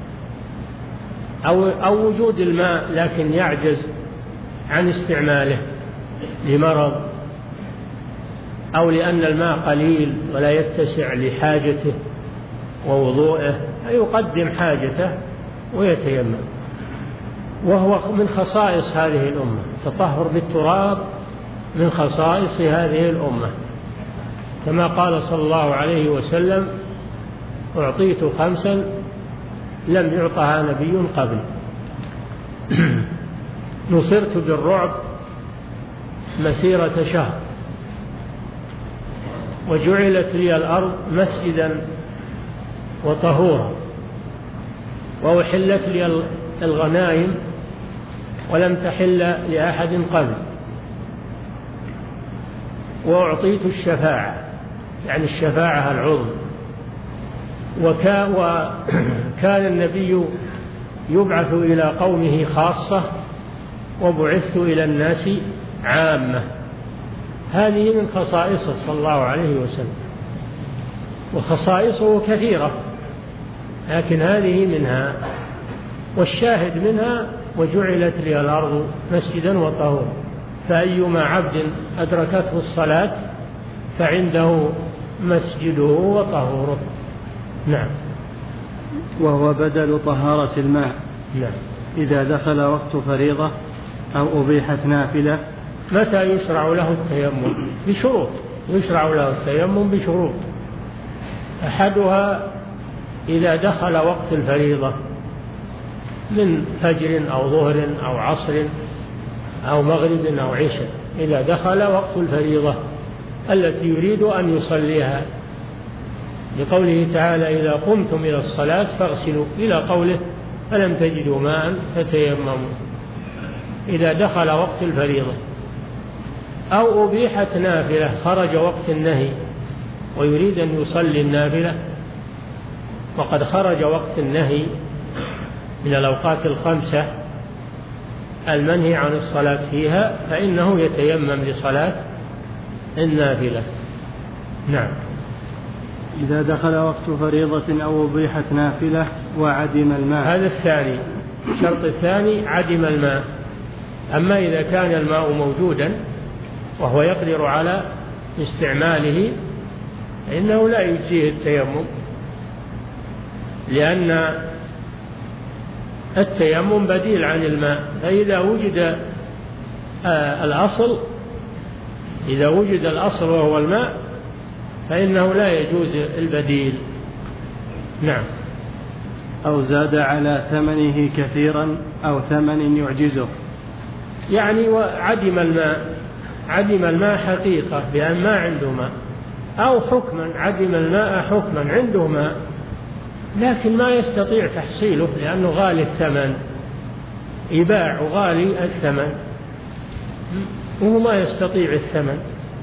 أو, أو وجود الماء لكن يعجز عن استعماله لمرض أو لأن الماء قليل ولا يتسع لحاجته ووضوءه، فيقدم حاجته ويتيمم. وهو من خصائص هذه الأمة، التطهر بالتراب من خصائص هذه الأمة، كما قال صلى الله عليه وسلم: أعطيت خمسا لم يعطها نبي قبل، نصرت بالرعب مسيرة شهر، وجعلت لي الأرض مسجدا وطهورا، وأحلت لي الغنائم ولم تحل لأحد قبل، وأعطيت الشفاعة، يعني الشفاعة العظمى. وكان النبي يبعث إلى قومه خاصة وبعثت إلى الناس عامة. هذه من خصائصه صلى الله عليه وسلم، وخصائصه كثيرة لكن هذه منها. والشاهد منها: وجعلت لي الأرض مسجدا وطهورا، فأيما عبد أدركته الصلاة فعنده مسجده وطهوره. نعم. وهو بدل طهارة الماء. نعم. إذا دخل وقت فريضة أو أبيحت نافلة. متى يشرع له التيمم؟ بشروط. يشرع له التيمم بشروط. أحدها إذا دخل وقت الفريضة من فجر أو ظهر أو عصر أو مغرب أو عشاء، إذا دخل وقت الفريضة التي يريد أن يصليها، لقوله تعالى: إذا قمتم إلى الصلاة فاغسلوا، إلى قوله: فلم تجدوا ماء فتيمموا. إذا دخل وقت الفريضة. أو أبيحت نافلة، خرج وقت النهي ويريد أن يصلي النافلة وقد خرج وقت النهي من الأوقات الخمسة المنهي عن الصلاة فيها، فإنه يتيمم لصلاة النافلة. نعم. إذا دخل وقت فريضة أو أبيحت نافلة وعدم الماء. هذا الثاني، الشرط الثاني عدم الماء. أما إذا كان الماء موجودا وهو يقدر على استعماله فإنه لا يجزيه التيمم، لأن التيمم بديل عن الماء. فإذا وجد الأصل إذا وجد الأصل وهو الماء فإنه لا يجوز البديل. نعم. أو زاد على ثمنه كثيرا أو ثمن يعجزه، يعني وعدم الماء، عدم الماء حقيقة بأن ما عنده ماء، أو حكما عدم الماء حكما عنده ماء لكن ما يستطيع تحصيله لأنه غالي الثمن، يباع غالي الثمن وهو ما يستطيع الثمن،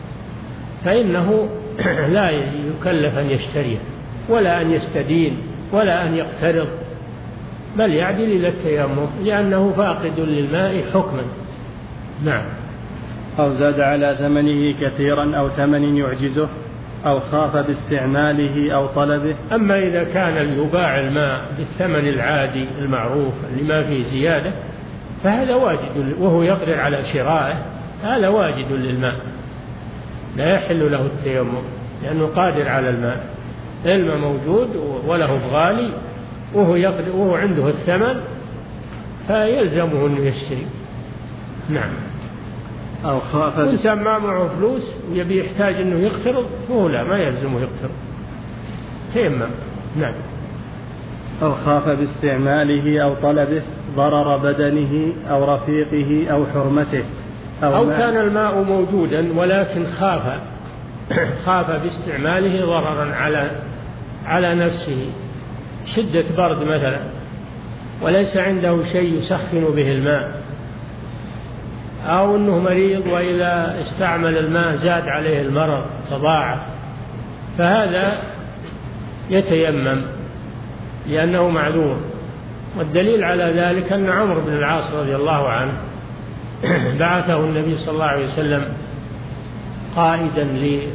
فإنه لا يكلف أن يشتريه ولا أن يستدين ولا أن يقترض، بل يعدل إلى التيمم لأنه فاقد للماء حكما. نعم. أو زاد على ثمنه كثيرا أو ثمن يعجزه أو خاف باستعماله أو طلبه. أما إذا كان يباع الماء بالثمن العادي المعروف اللي ما فيه زيادة فهذا واجد، وهو يقدر على شرائه هذا واجد للماء، لا يحل له التيمم لأنه قادر على الماء، الماء موجود وله بغالي وهو, يقدر وهو عنده الثمن فيلزمه أنه يشتري. نعم. أو خاف إنسان ما معه فلوس ويبي يحتاج أنه يقترض هو لا ما يلزمه يقترض، تيمم. نعم. أو خاف باستعماله أو طلبه ضرر بدنه أو رفيقه أو حرمته، أو, أو كان الماء موجودا ولكن خاف خاف باستعماله ضررا على على نفسه، شدة برد مثلا وليس عنده شيء يسخن به الماء، أو أنه مريض وإذا استعمل الماء زاد عليه المرض تضاعف، فهذا يتيمم لأنه معذور. والدليل على ذلك أن عمرو بن العاص رضي الله عنه بعثه النبي صلى الله عليه وسلم قائدا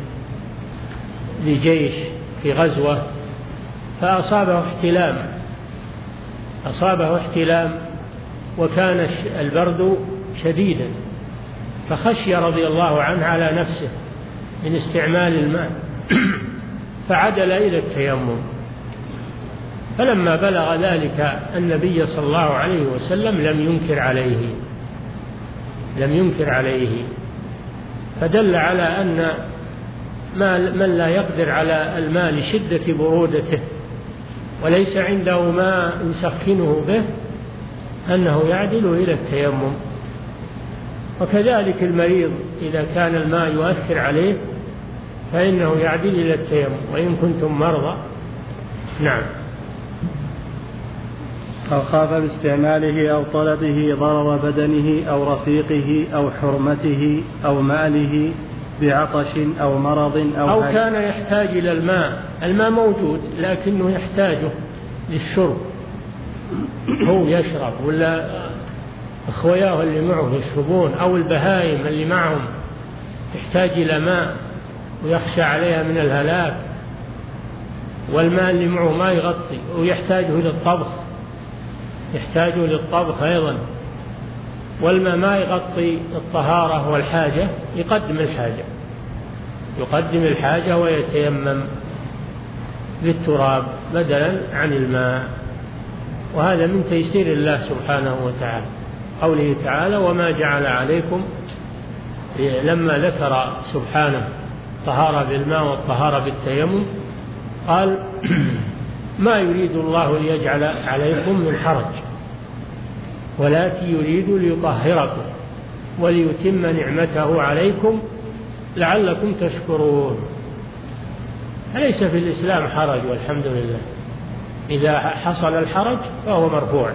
لجيش في غزوة فأصابه احتلام أصابه احتلام وكان البرد شديدا، فخشي رضي الله عنه على نفسه من استعمال الماء فعدل إلى التيمم. فلما بلغ ذلك النبي صلى الله عليه وسلم لم ينكر عليه لم ينكر عليه فدل على أن من لا يقدر على الماء لشدة برودته وليس عنده ما يسخنه به أنه يعدل إلى التيمم. وكذلك المريض إذا كان الماء يؤثر عليه فإنه يعدل إلى التيمم وإن كنتم مرضى. نعم. أو خاف باستعماله أو طلبه ضرر بدنه أو رفيقه أو حرمته أو ماله بعطش أو مرض أو, أو كان يحتاج إلى الماء، الماء موجود لكنه يحتاجه للشرب، هو يشرب ولا أخوياه اللي معه يشربون، أو البهائم اللي معهم تحتاج إلى ماء ويخشى عليها من الهلاك، والماء اللي معه ما يغطي ويحتاجه للطبخ، يحتاجه للطبخ أيضا، والماء ما يغطي الطهارة والحاجة، يقدم الحاجة يقدم الحاجة ويتيمم بالتراب بدلا عن الماء. وهذا من تيسير الله سبحانه وتعالى، قوله تعالى وما جعل عليكم، لما ذكر سبحانه طهارة بالماء والطهارة بالتيمم قال ما يريد الله ليجعل عليكم من حرج ولكن يريد ليطهركم وليتم نعمته عليكم لعلكم تشكرون. أليس في الإسلام حرج؟ والحمد لله. إذا حصل الحرج فهو مرفوع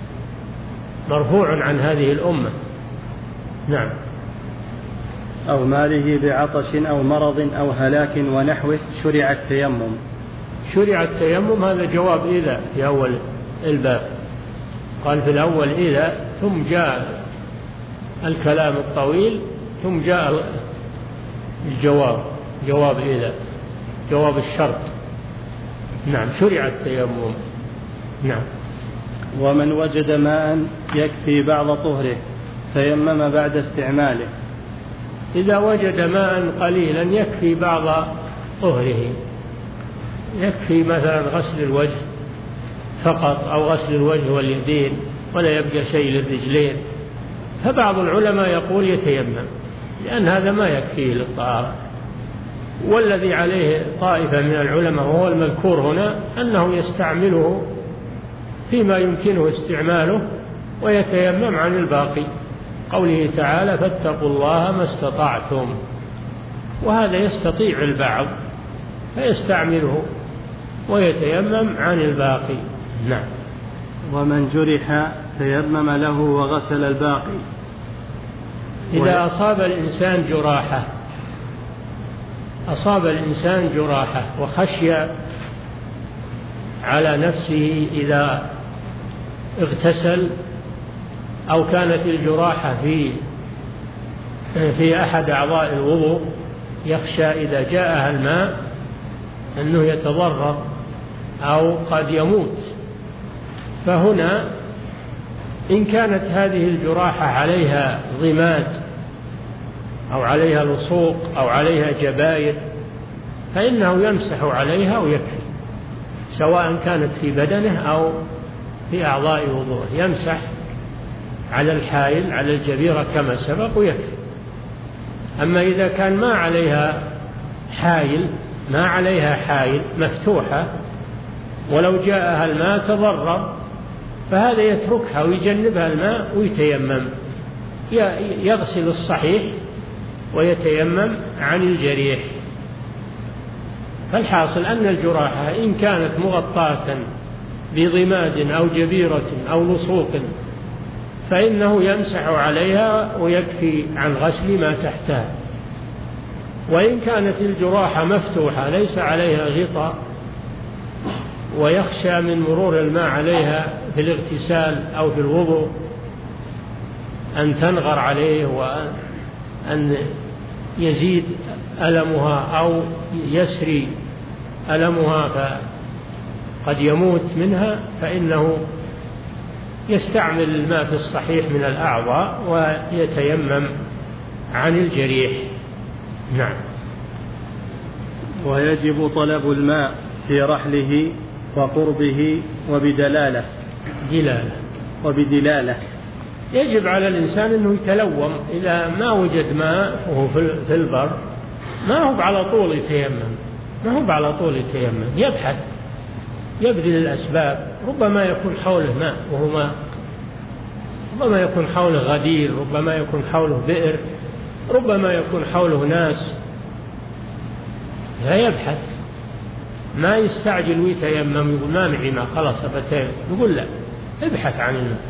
مرفوع عن هذه الأمة. نعم. أو ماله بعطش أو مرض أو هلاك ونحوه شرع التيمم. شرع التيمم، هذا جواب إذا في أول الباب، قال في الأول إذا، ثم جاء الكلام الطويل، ثم جاء الجواب، جواب إذا، جواب الشرط. نعم. شرع التيمم. نعم. ومن وجد ماء يكفي بعض طهره تيمم بعد استعماله. إذا وجد ماء قليلا يكفي بعض طهره، يكفي مثلا غسل الوجه فقط أو غسل الوجه واليدين ولا يبقى شيء للرجلين، فبعض العلماء يقول يتيمم لأن هذا ما يكفيه للطهارة. والذي عليه طائفة من العلماء وهو المذكور هنا أنه يستعمله فيما يمكنه استعماله ويتيمم عن الباقي، قوله تعالى فاتقوا الله ما استطعتم، وهذا يستطيع البعض فيستعمله ويتيمم عن الباقي. نعم. ومن جرح تيمم له وغسل الباقي. إذا أصاب الإنسان جراحة أصاب الإنسان جراحة وخشي على نفسه إذا اغتسل أو كانت الجراحة في في أحد أعضاء الوضوء، يخشى إذا جاءها الماء أنه يتضرر أو قد يموت، فهنا إن كانت هذه الجراحة عليها ضماد أو عليها لصوق أو عليها جباير فإنه يمسح عليها ويكفي، سواء كانت في بدنه أو في أعضاء وضوءه، يمسح على الحائل على الجبيرة كما سبق ويكفي. أما إذا كان ما عليها حائل ما عليها حائل مفتوحة ولو جاءها الماء تضرر، فهذا يتركها ويجنبها الماء ويتيمم، يغسل الصحيح ويتيمم عن الجريح. فالحاصل أن الجراحة إن كانت مغطاة بضماد أو جبيرة أو لصوق فإنه يمسح عليها ويكفي عن غسل ما تحتها. وإن كانت الجراحة مفتوحة ليس عليها غطاء ويخشى من مرور الماء عليها في الاغتسال أو في الوضوء أن تنغر عليه وأن يزيد ألمها أو يسري ألمها فقد يموت منها، فإنه يستعمل الماء في الصحيح من الأعضاء ويتيمم عن الجريح. نعم. ويجب طلب الماء في رحله وقربه وبدلالة دلالة وبدلالة يجب على الإنسان أنه يتلوم إذا ما وجد ماء وهو في البر، ما هو على طول يتيمم ما هو على طول يتيمم يبحث يبذل الأسباب، ربما يكون حوله ماء وهو ماء، ربما يكون حوله غدير، ربما يكون حوله بئر، ربما يكون حوله ناس، لا يبحث، ما يستعجل ويتيمم يقول ما معي ماء خلاص أبتيمم، يقول لا، ابحث عن الماء،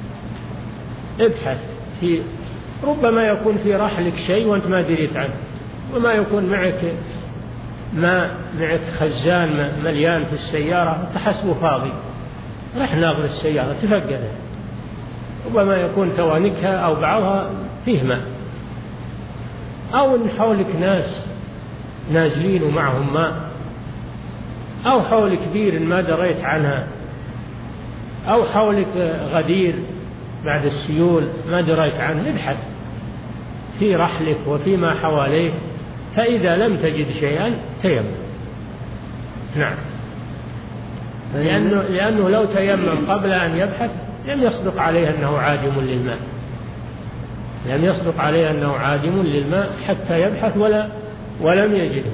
ابحث في، ربما يكون في رحلك شيء وأنت ما دريت عنه وما يكون معك ما معك خزان مليان في السيارة تحسبه فاضي، رح ناظر السيارة تفقدها، ربما يكون توانكها أو بعضها فيه ماء، أو إن حولك ناس نازلين ومعهم ماء، أو حولك بير ما دريت عنها، أو حولك غدير بعد السيول ما دريت عنه، ابحث في رحلك وفيما حواليك، فإذا لم تجد شيئا تيمم. نعم. لأنه, لأنه لو تيمم قبل أن يبحث لم يصدق عليه أنه عادم للماء، لم يصدق عليه أنه عادم للماء حتى يبحث ولا ولم يجده.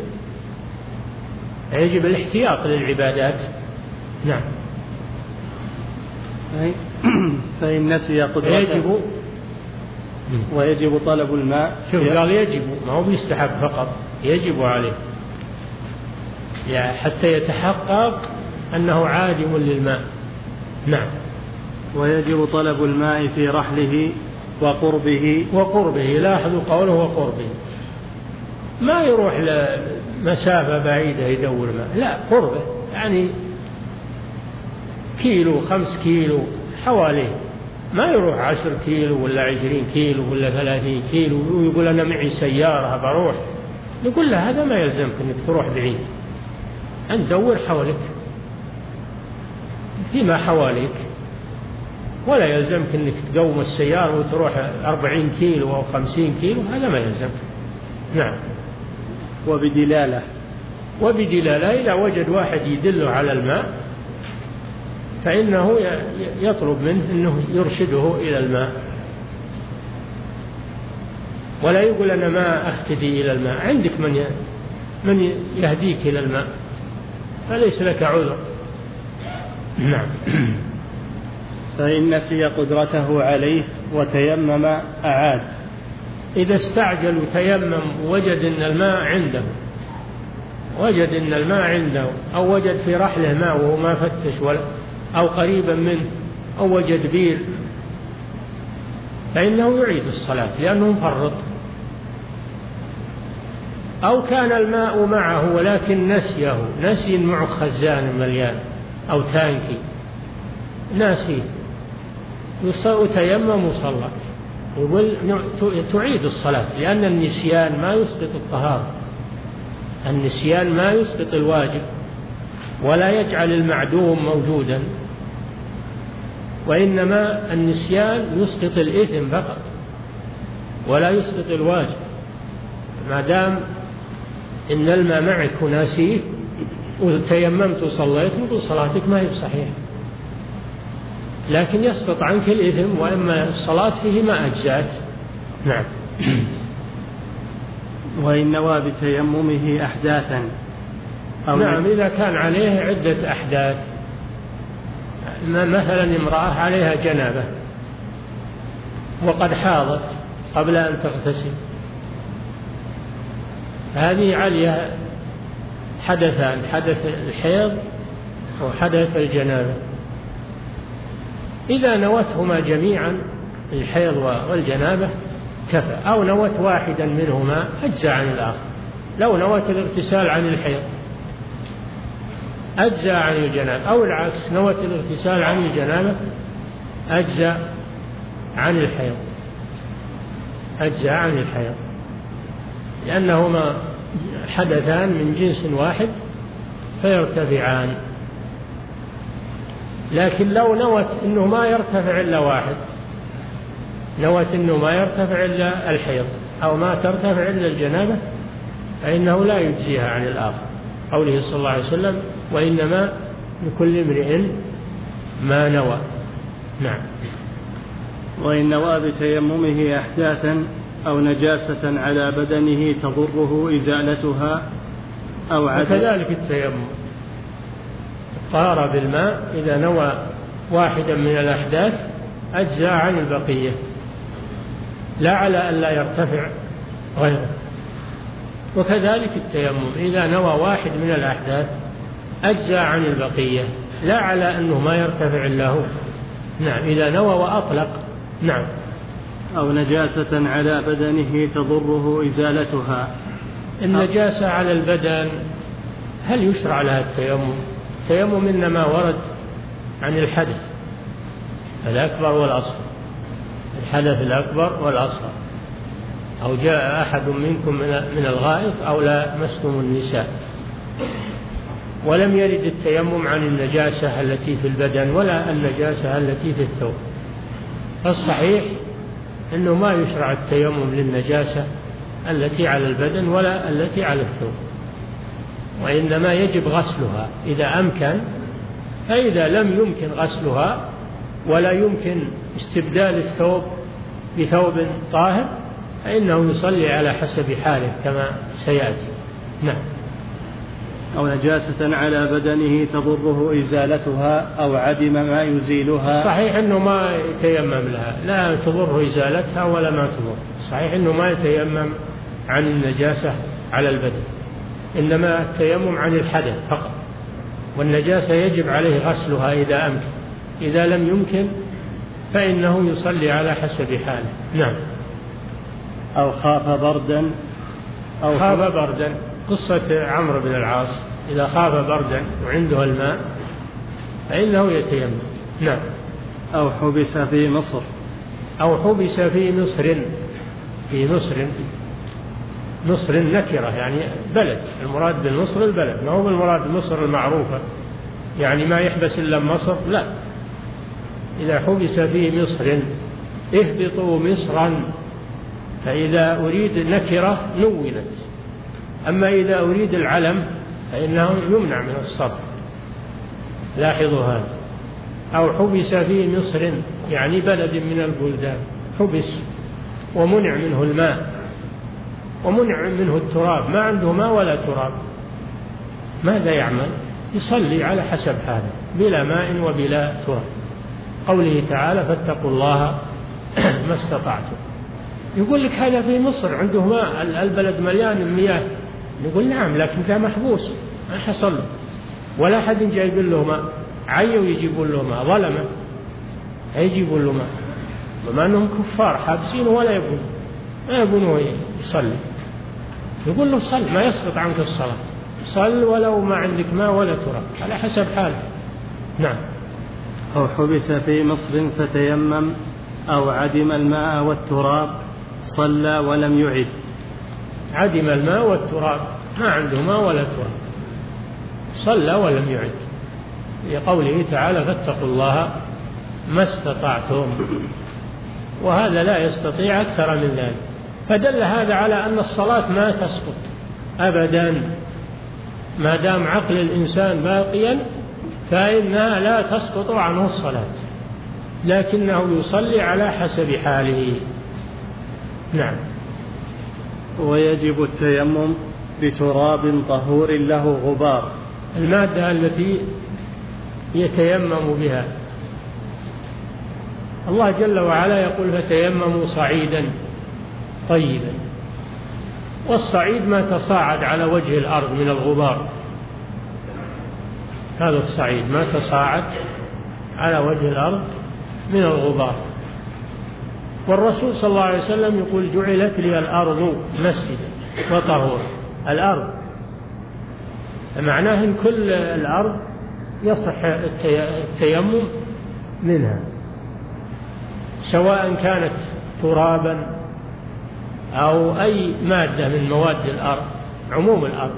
يجب الاحتياط للعبادات. نعم. فإن نسي قدرته يجب ويجب طلب الماء. شوف قال يجب، ما هو بيستحب فقط، يجب عليه يعني حتى يتحقق أنه عادم للماء. نعم. ويجب طلب الماء في رحله وقربه. وقربه، لاحظوا قوله وقربه، ما يروح لمسافة بعيدة يدور ماء، لا، قربه يعني كيلو خمس كيلو حواليه، ما يروح عشر كيلو ولا عشرين كيلو ولا ثلاثين كيلو ويقول أنا معي سيارة بروح. نقول له هذا ما يلزمك أنك تروح بعيد، أن تدور حولك فيما حواليك، ولا يلزمك أنك تقوم السيارة وتروح أربعين كيلو أو خمسين كيلو، هذا ما يلزمك. نعم. وبدلالة. وبدلالة، إذا وجد واحد يدله على الماء فإنه يطلب منه أنه يرشده إلى الماء، ولا يقول أنا ما أهتدي إلى الماء، عندك من من يهديك إلى الماء، فليس لك عذر. نعم. فإن نسي قدرته عليه وتيمم أعاد. إذا استعجل وتيمم وجد أن الماء عنده، وجد أن الماء عنده، أو وجد في رحله ماء وهو ما فتش ولا أو قريبا منه، أو وجد بير، فإنه يعيد الصلاة لأنه مفرط. أو كان الماء معه ولكن نسيه، نسي معه خزان مليان أو تانكي ناسي، وتيمم وصلى، يقول تعيد الصلاة، لأن النسيان ما يسقط الطهارة، النسيان ما يسقط الواجب ولا يجعل المعدوم موجودا، وإنما النسيان يسقط الإثم فقط ولا يسقط الواجب. ما دام إن الماء معك وناسيه وتيممت وصليت، نقول صلاتك ما هي صحيحة، لكن يسقط عنك الإثم، وإما الصلاة فيه ما أجزات. نعم. وإن نوى بتيممه أحداثا. نعم، إذا كان عليه عدة أحداث، مثلا امرأة عليها جنابة وقد حاضت قبل أن تغتسل، هذه عليها حدثان، حدث الحيض وحدث الجنابة. إذا نوتهما جميعا الحيض والجنابة كفى، أو نوت واحدا منهما أجزى عن الآخر. لو نوت الاغتسال عن الحيض أجزى عن الجنابة، أو العكس نوت الاغتسال عن الجنابة أجزى عن الحيض، أجزى عن الحيض، لأنهما حدثان من جنس واحد فيرتفعان. لكن لو نوت أنه ما يرتفع إلا واحد، نوت أنه ما يرتفع إلا الحيض أو ما ترتفع إلا الجنابة، فإنه لا يجزيها عن الآخر، قوله صلى الله عليه وسلم وإنما لكل امرئ ما نوى. نعم. وإن نوى بتيممه أحداثا أو نجاسة على بدنه تضره إزالتها أو عدم. وكذلك التيمم، الطهارة بالماء إذا نوى واحدا من الأحداث أجزى عن البقية، لا على أن لا يرتفع غيره. وكذلك التيمم إذا نوى واحد من الأحداث أجزى عن البقية، لا على أنه ما يرتفع إلا هو. نعم، إذا نوى وأطلق. نعم. أو نجاسة على بدنه تضره إزالتها. النجاسة على البدن هل يشرع لها التيمم؟ التيمم إنما ورد عن الحدث الأكبر والأصغر، الحدث الأكبر والأصغر، أو جاء أحد منكم من الغائط أو لامستم النساء، ولم يرد التيمم عن النجاسة التي في البدن ولا النجاسة التي في الثوب. فالصحيح أنه ما يشرع التيمم للنجاسة التي على البدن ولا التي على الثوب، وإنما يجب غسلها إذا أمكن. فإذا لم يمكن غسلها ولا يمكن استبدال الثوب بثوب طاهر فإنه يصلي على حسب حاله كما سيأتي. نعم. أو نجاسة على بدنه تضره إزالتها أو عدم ما يزيلها. صحيح أنه ما يتيمم لها، لا تضر إزالتها ولا ما تضر. صحيح أنه ما يتيمم عن النجاسة على البدن، إنما التيمم عن الحدث فقط، والنجاسة يجب عليه غسلها إذا أمكن. إذا لم يمكن فإنه يصلي على حسب حاله. نعم. أو خاف بردا أو خاف بردا، قصة عمرو بن العاص، إذا خاف بردا وعنده الماء فإنه يتيمم. نعم. أو حبس في مصر أو حبس في مصر. في مصر، مصر نكرة يعني بلد، المراد بالمصر البلد، ما هو بالمراد مصر المعروفة يعني ما يحبس إلا مصر، لا. إذا حبس في مصر اهبطوا مصرا، فإذا أريد نكرة نونت، أما إذا أريد العلم فإنه يمنع من الصرف. لاحظوا هذا. أو حبس في مصر يعني بلد من البلدان، حبس ومنع منه الماء ومنع منه التراب، ما عنده ماء ولا تراب، ماذا يعمل؟ يصلي على حسب حاله بلا ماء وبلا تراب. قوله تعالى فاتقوا الله ما استطعتم. يقول لك هذا في مصر عنده ماء، البلد مليان مياه. نقول نعم، لكن ذا محبوس ما حصل له ولا حد جايب له ماء، عيوا يجيبون له ماء، ظلمه يجيبون له ماء، بما أنهم كفار حابسين ولا يبون ما يبونه يصلي. يقول له صل، ما يسقط عنك الصلاة، صل ولو ما عندك ماء ولا تراب على حسب حاله. نعم. أو حبس في مصر فتيمم أو عدم الماء والتراب صلى ولم يعد. عدم الماء والتراب، ما عنده ماء ولا تراب، صلى ولم يعد، لقوله تعالى فاتقوا الله ما استطعتم، وهذا لا يستطيع أكثر من ذلك. فدل هذا على أن الصلاة ما تسقط أبدا ما دام عقل الإنسان باقيا، فإنها لا تسقط عنه الصلاة، لكنه يصلي على حسب حاله. نعم. ويجب التيمم بتراب طهور له غبار. المادة التي يتيمم بها، الله جل وعلا يقول فتيمموا صعيدا طيبا، والصعيد ما تصاعد على وجه الأرض من الغبار، هذا الصعيد ما تصاعد على وجه الأرض من الغبار. والرسول صلى الله عليه وسلم يقول جعلت لي الأرض مسجدا وطهورا. الأرض معناه إن كل الأرض يصح التيمم منها، سواء كانت ترابا أو أي مادة من مواد الأرض، عموم الأرض.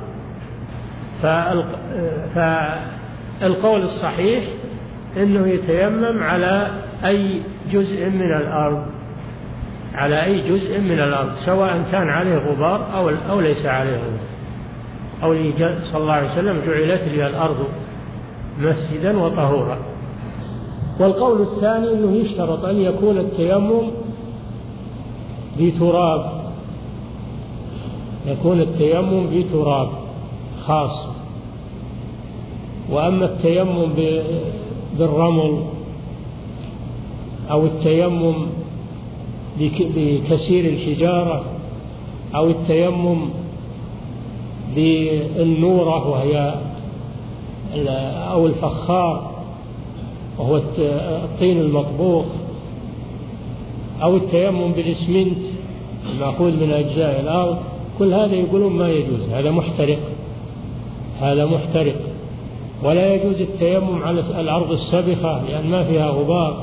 فالقول الصحيح أنه يتيمم على أي جزء من الأرض، على أي جزء من الأرض، سواء كان عليه غبار أو, أو ليس عليه غبار. قوله صلى الله عليه وسلم جعلت لي الأرض مسجدا وطهورا. والقول الثاني أنه يشترط أن يكون التيمم بتراب، يكون التيمم بتراب خاص. وأما التيمم بالرمل أو التيمم بكثير الحجارة أو التيمم بالنورة وهي أو الفخار وهو الطين المطبوخ، أو التيمم بالإسمنت المأخوذ من أجزاء الأرض، كل هذا يقولون ما يجوز، هذا محترق، هذا محترق، ولا يجوز التيمم على الأرض السبخة لأن ما فيها غبار.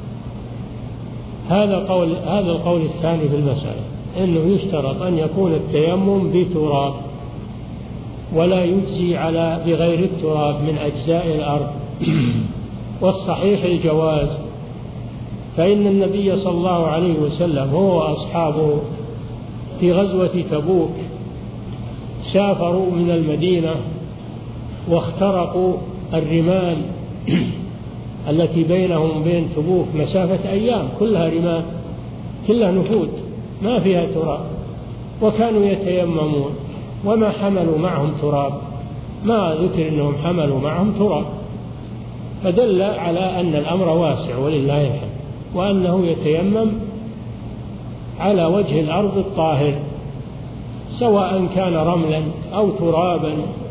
هذا قول هذا القول الثاني في المسألة، إنه يشترط أن يكون التيمم بتراب، ولا يجزي على بغير التراب من أجزاء الأرض. والصحيح الجواز، فإن النبي صلى الله عليه وسلم هو وأصحابه في غزوة تبوك سافروا من المدينة واخترقوا الرمال التي بينهم وبين تبوك مسافة أيام، كلها رمال، كلها نفود ما فيها تراب، وكانوا يتيممون وما حملوا معهم تراب، ما ذكر أنهم حملوا معهم تراب، فدل على أن الأمر واسع ولله الحمد، وأنه يتيمم على وجه الأرض الطاهر سواء كان رملا أو ترابا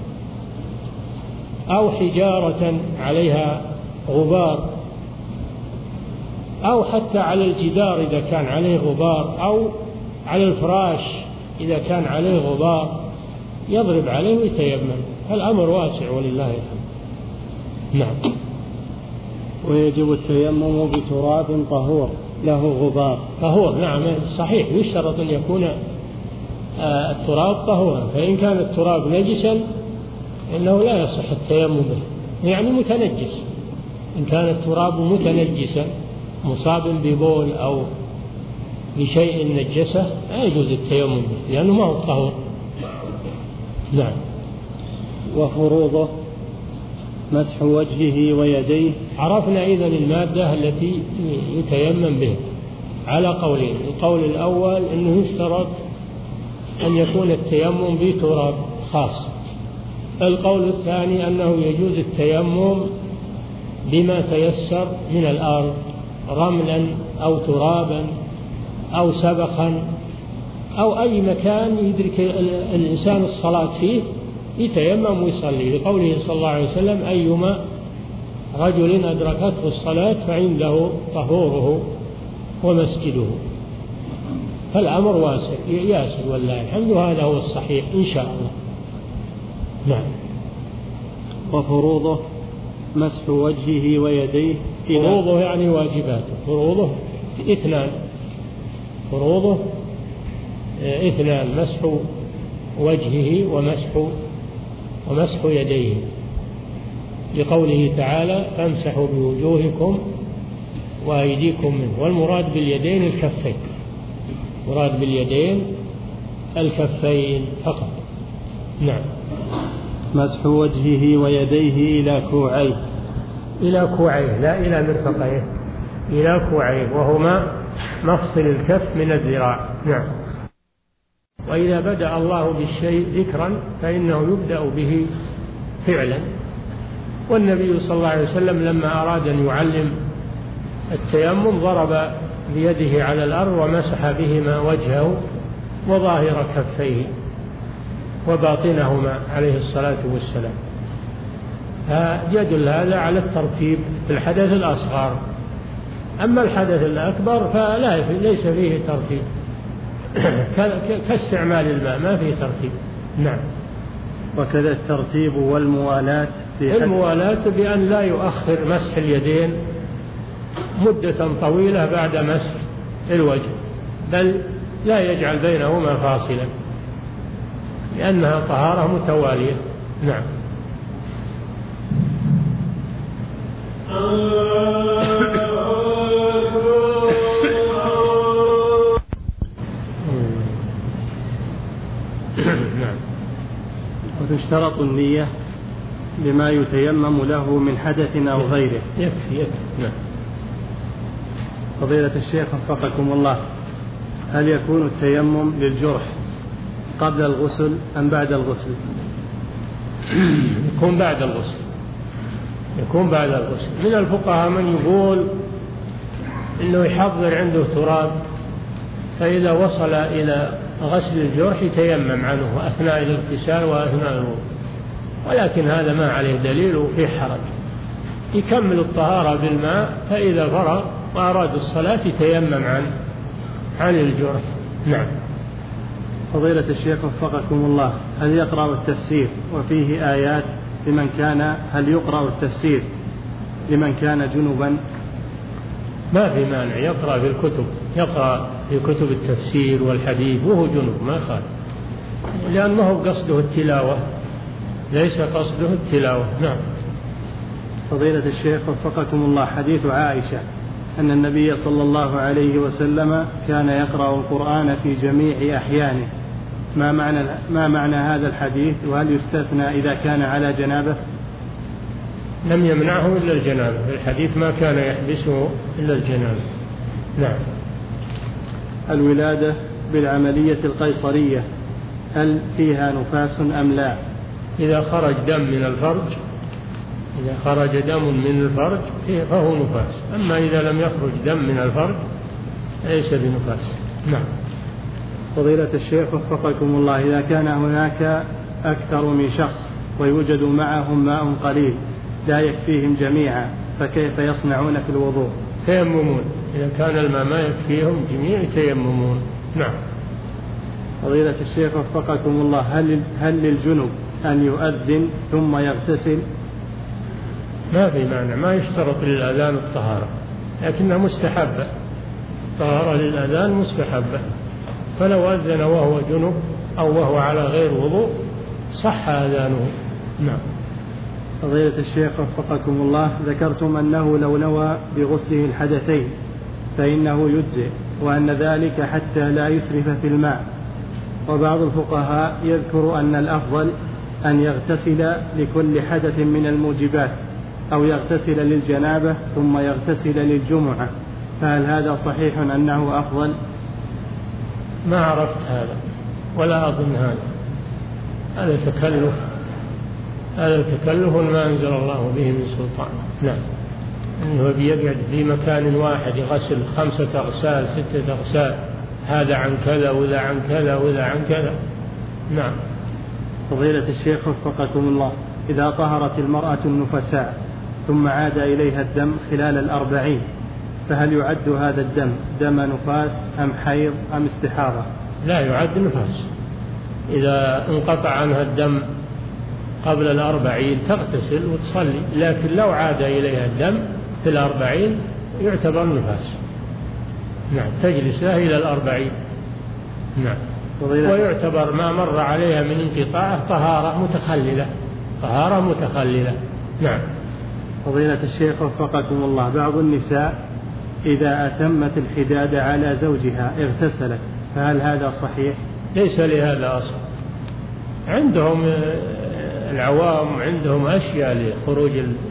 أو حجارة عليها غبار، أو حتى على الجدار إذا كان عليه غبار، أو على الفراش إذا كان عليه غبار يضرب عليه ويتيمم. الأمر واسع ولله الحمد. نعم. ويجب التيمم بتراب طهور له غبار. طهور، نعم صحيح، يشترط أن يكون التراب طهورا، فإن كان التراب نجسا إنه لا يصح التيمم به، يعني متنجس. إن كان التراب متنجسا مصاب ببول أو بشيء نجسه لا يجوز التيمم به لأنه ما هو طهور. نعم. وفروضه مسح وجهه ويديه. عرفنا إذن المادة التي يتيمم بها على قولين، القول الأول أنه يشترط أن يكون التيمم بتراب خاص، القول الثاني أنه يجوز التيمم بما تيسر من الأرض، رملا أو ترابا أو سبخا أو أي مكان يدرك الإنسان الصلاة فيه يتيمم ويصلي، لقوله صلى الله عليه وسلم أيما رجل أدركته الصلاة فعنده طهوره ومسجده. فالأمر واسع ياسر والله الحمد، وهذا هو الصحيح إن شاء الله. نعم. وفروضه مسح وجهه ويديه. فروضه يعني واجباته، فروضه اثنان، فروضه اثنان، مسح وجهه ومسح ومسح يديه، لقوله تعالى فامسحوا بوجوهكم وأيديكم منه، والمراد باليدين الكفين، مراد باليدين الكفين فقط. نعم. مسح وجهه ويديه إلى كوعيه، إلى كوعيه لا إلى مرفقيه، إلى كوعيه وهما مفصل الكف من الذراع. نعم. وإذا بدأ الله بالشيء ذكرا فإنه يبدأ به فعلا، والنبي صلى الله عليه وسلم لما أراد أن يعلم التيمم ضرب بيده على الأرض ومسح بهما وجهه وظاهر كفيه وباطنهما عليه الصلاة والسلام، فيدل هذا على الترتيب في الحدث الأصغر. أما الحدث الأكبر فلا ليس فيه ترتيب كاستعمال الماء ما فيه ترتيب. نعم. وكذا الترتيب والموالاة في الموالاة بأن لا يؤخر مسح اليدين مدة طويلة بعد مسح الوجه، بل لا يجعل بينهما فاصلا لأنها طهارة متوالية. نعم. نعم. وتشترط النية لما يتيمم له من حدث أو غيره. يكفي يكفي. نعم. فضيلة الشيخ وفقكم الله، هل يكون التيمم للجرح قبل الغسل أم بعد الغسل؟ يكون بعد الغسل، يكون بعد الغسل. من الفقهاء من يقول إنه يحضر عنده تراب، فإذا وصل إلى غسل الجرح يتيمم عنه أثناء الاغتسال وأثناء الوضوء، ولكن هذا ما عليه دليل وفيه حرج، يكمل الطهارة بالماء، فإذا فرغ وأراد الصلاة يتيمم عن عن الجرح. نعم. فضيلة الشيخ وفقكم الله، هل يقرأ التفسير وفيه آيات لمن كان هل يقرأ التفسير لمن كان جنبا؟ ما في مانع يقرأ في الكتب، يقرأ في كتب التفسير والحديث وهو جنب ما خالف، لأنه قصده التلاوة ليس قصده التلاوة. نعم. فضيلة الشيخ وفقكم الله، حديث عائشة أن النبي صلى الله عليه وسلم كان يقرأ القرآن في جميع أحيانه، ما معنى, ما معنى هذا الحديث؟ وهل يستثنى إذا كان على جنابه؟ لم يمنعه إلا الجنابة، في الحديث ما كان يحبسه إلا الجنابة. نعم. الولادة بالعملية القيصرية هل فيها نفاس أم لا؟ إذا خرج دم من الفرج إذا خرج دم من الفرج فهو نفاس، أما إذا لم يخرج دم من الفرج ليس بنفاس. نعم. فضيلة الشيخ وفقكم الله، إذا كان هناك أكثر من شخص ويوجد معهم ماء قليل لا يكفيهم جميعا فكيف يصنعون في الوضوء؟ تيممون، إذا كان الماء ما يكفيهم جميع تيممون. نعم. فضيلة الشيخ وفقكم الله، هل, هل للجنب أن يؤذن ثم يغتسل؟ ما في معنى، ما يشترط للأذان الطهارة، لكنها مستحبة، طهارة للأذان مستحبة، فلو أذن وهو جنب أو وهو على غير وضوء صح أذانه. نعم. فضيلة الشيخ وفقكم الله، ذكرتم أنه لو نوى بغسله الحدثين فإنه يجزئ، وأن ذلك حتى لا يسرف في الماء، وبعض الفقهاء يذكر أن الأفضل أن يغتسل لكل حدث من الموجبات، أو يغتسل للجنابة ثم يغتسل للجمعة، فهل هذا صحيح أنه أفضل؟ ما عرفت هذا ولا أظن هذا، هذا تكلف، هذا تكلف ما أنزل الله به من سلطان. نعم. إنه بيقعد في مكان واحد يغسل خمسة أغسال ستة أغسال، هذا عن كذا وذا عن كذا وذا عن كذا. نعم. فضيلة الشيخ وفقكم الله، إذا طهرت المرأة النفساء ثم عاد إليها الدم خلال الأربعين فهل يعد هذا الدم دم نفاس أم حيض أم استحاضة؟ لا يعد نفاس، إذا انقطع عنها الدم قبل الأربعين تغتسل وتصلي، لكن لو عاد إليها الدم في الأربعين يعتبر نفاس. نعم. تجلس له إلى الأربعين. نعم. ويعتبر ما مر عليها من انقطاعه طهارة متخللة، طهارة متخللة. نعم. فضيلة الشيخ وفقكم الله، بعض النساء إذا أتمت الحداد على زوجها اغتسلت، فهل هذا صحيح؟ ليس لهذا أصل، عندهم العوام عندهم أشياء لخروج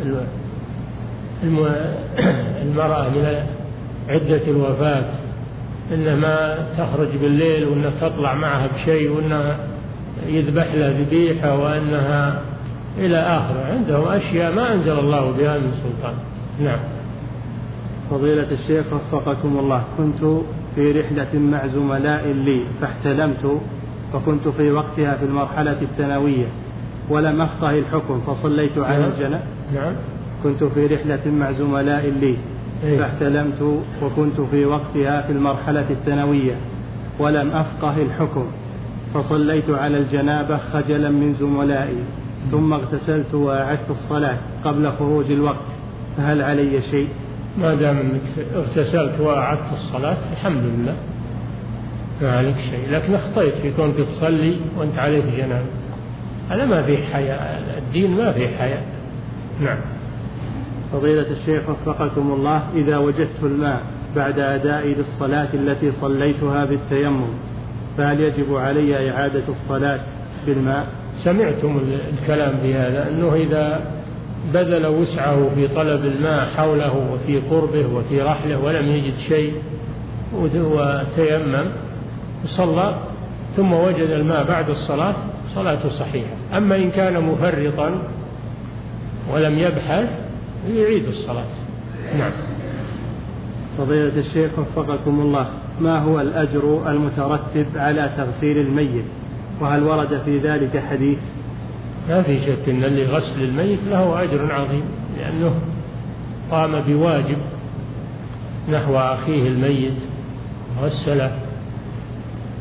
المرأة من عدة الوفاة، إنما تخرج بالليل وإنها تطلع معها بشيء وإنها يذبح لها ذبيحة وأنها إلى آخره، عندهم أشياء ما أنزل الله بها من سلطان. نعم. فضيلة الشيخ وفقكم الله، كنت في رحلة مع زملاء لي فاحتلمت، وكنت في وقتها في المرحلة الثانوية ولم أفقه الحكم فصليت على الجنابة. نعم. كنت في رحلة مع زملاء لي فاحتلمت وكنت في وقتها في المرحلة الثانوية ولم أفقه الحكم فصليت على الجنابة خجلا من زملائي، ثم اغتسلت وأعدت الصلاة قبل خروج الوقت، فهل علي شيء؟ ما دام انك اغتسلت وأعدت الصلاة الحمد لله ما عليك شيء، لكن اخطيت في كونك تصلي وانت عليك جنابة، هذا ما فيه حياء، الدين ما فيه حياء. نعم. فضيلة الشيخ وفقكم الله، إذا وجدت الماء بعد أدائي للصلاة التي صليتها بالتيمم فهل يجب علي إعادة الصلاة بالماء؟ سمعتم الكلام في هذا، أنه إذا بذل وسعه في طلب الماء حوله وفي قربه وفي رحله ولم يجد شيء وتيمم وصلى ثم وجد الماء بعد الصلاة صلاته صحيحة. أما إن كان مفرطا ولم يبحث يعيد الصلاة. نعم. فضيلة الشيخ وفقكم الله، ما هو الأجر المترتب على تغسيل الميت، وهل ورد في ذلك حديث؟ ما في شك أن اللي غسل الميت له أجر عظيم، لأنه قام بواجب نحو أخيه الميت غسله،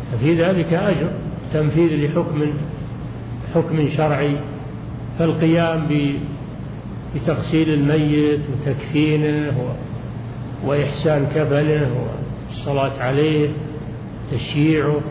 في ذلك أجر تنفيذ لحكم حكم شرعي، فالقيام بتغسيل الميت وتكفينه وإحسان كفنه والصلاة عليه تشييعه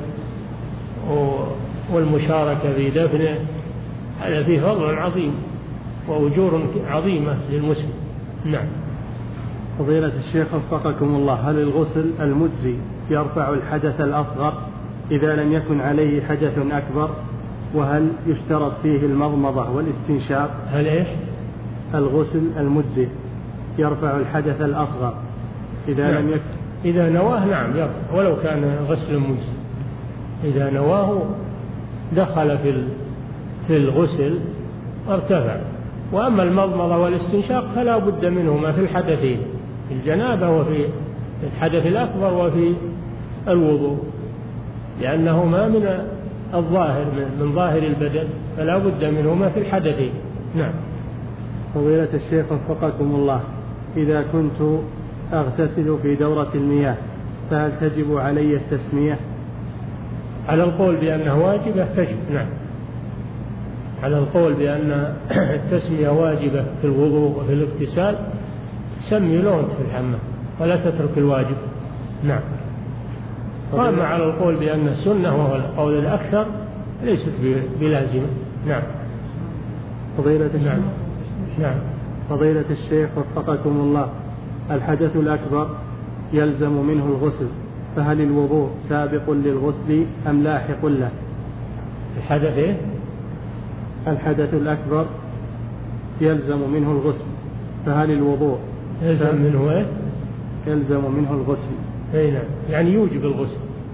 والمشاركة في دفنه، هذا فيه فضل عظيم وأجور عظيمة للمسلم. نعم. فضيلة الشيخ وفقكم الله، هل الغسل المجزي يرفع الحدث الأصغر إذا لم يكن عليه حدث أكبر؟ وهل يشترط فيه المضمضة والاستنشاق؟ هل إيش؟ الغسل المجزي يرفع الحدث الأصغر إذا نعم. لم يكن إذا نواه نعم يرفع، ولو كان غسل مجزي، إذا نواه دخل في في الغسل ارتفع. وأما المضمضة والاستنشاق فلا بد منهما في الحدثين، في الجنابة وفي الحدث الأكبر وفي الوضوء، لأنهما من الظاهر من ظاهر البدن، فلا بد منهما في الحدثين. نعم. فضيلة الشيخ وفقكم الله، إذا كنت أغتسل في دورة المياه فهل تجب علي التسمية؟ على القول بأنها واجبة تجب. نعم، على القول بأن التسمية واجبة في الوضوء وفي الاغتسال سمي لون في الحمام ولا تترك الواجب. نعم. وأما على القول بأن السنة وهو القول الأكثر ليست بلازمة. نعم. فضيلة الشيخ. نعم. نعم. فضيلة الشيخ وفقكم الله، الحدث الأكبر يلزم منه الغسل، فهل الوضوء سابق للغسل أم لاحق له؟ الحدث إيه؟ الحدث الأكبر يلزم منه الغسل، فهل الوضوء يلزم منه إيه؟ يلزم منه الغسل. أي نعم، يعني يوجب الغسل،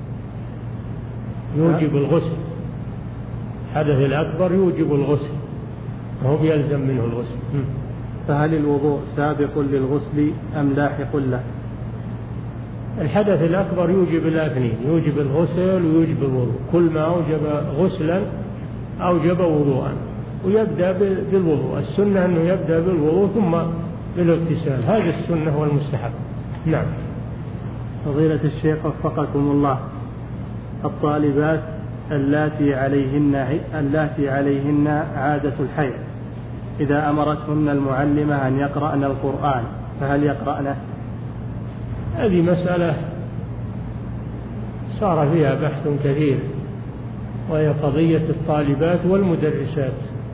يوجب الغسل. الحدث الأكبر يوجب الغسل وهو يلزم منه الغسل. فهل الوضوء سابق للغسل أم لاحق له؟ الحدث الأكبر يوجب الاثنين، يوجب الغسل ويوجب الوضوء، كل ما أوجب غسلا أوجب وضوءا، ويبدأ بالوضوء. السنة أنه يبدأ بالوضوء ثم بالاغتسال، هذه السنة والمستحب. نعم. فضيلة الشيخ وفقكم الله، الطالبات اللاتي عليهن اللاتي عليهن عادة الحيض إذا أمرتهن المعلمة أن يقرأن القرآن فهل يقرأنه؟ هذه مسألة صار فيها بحث كثير، وهي قضية الطالبات والمدرسات،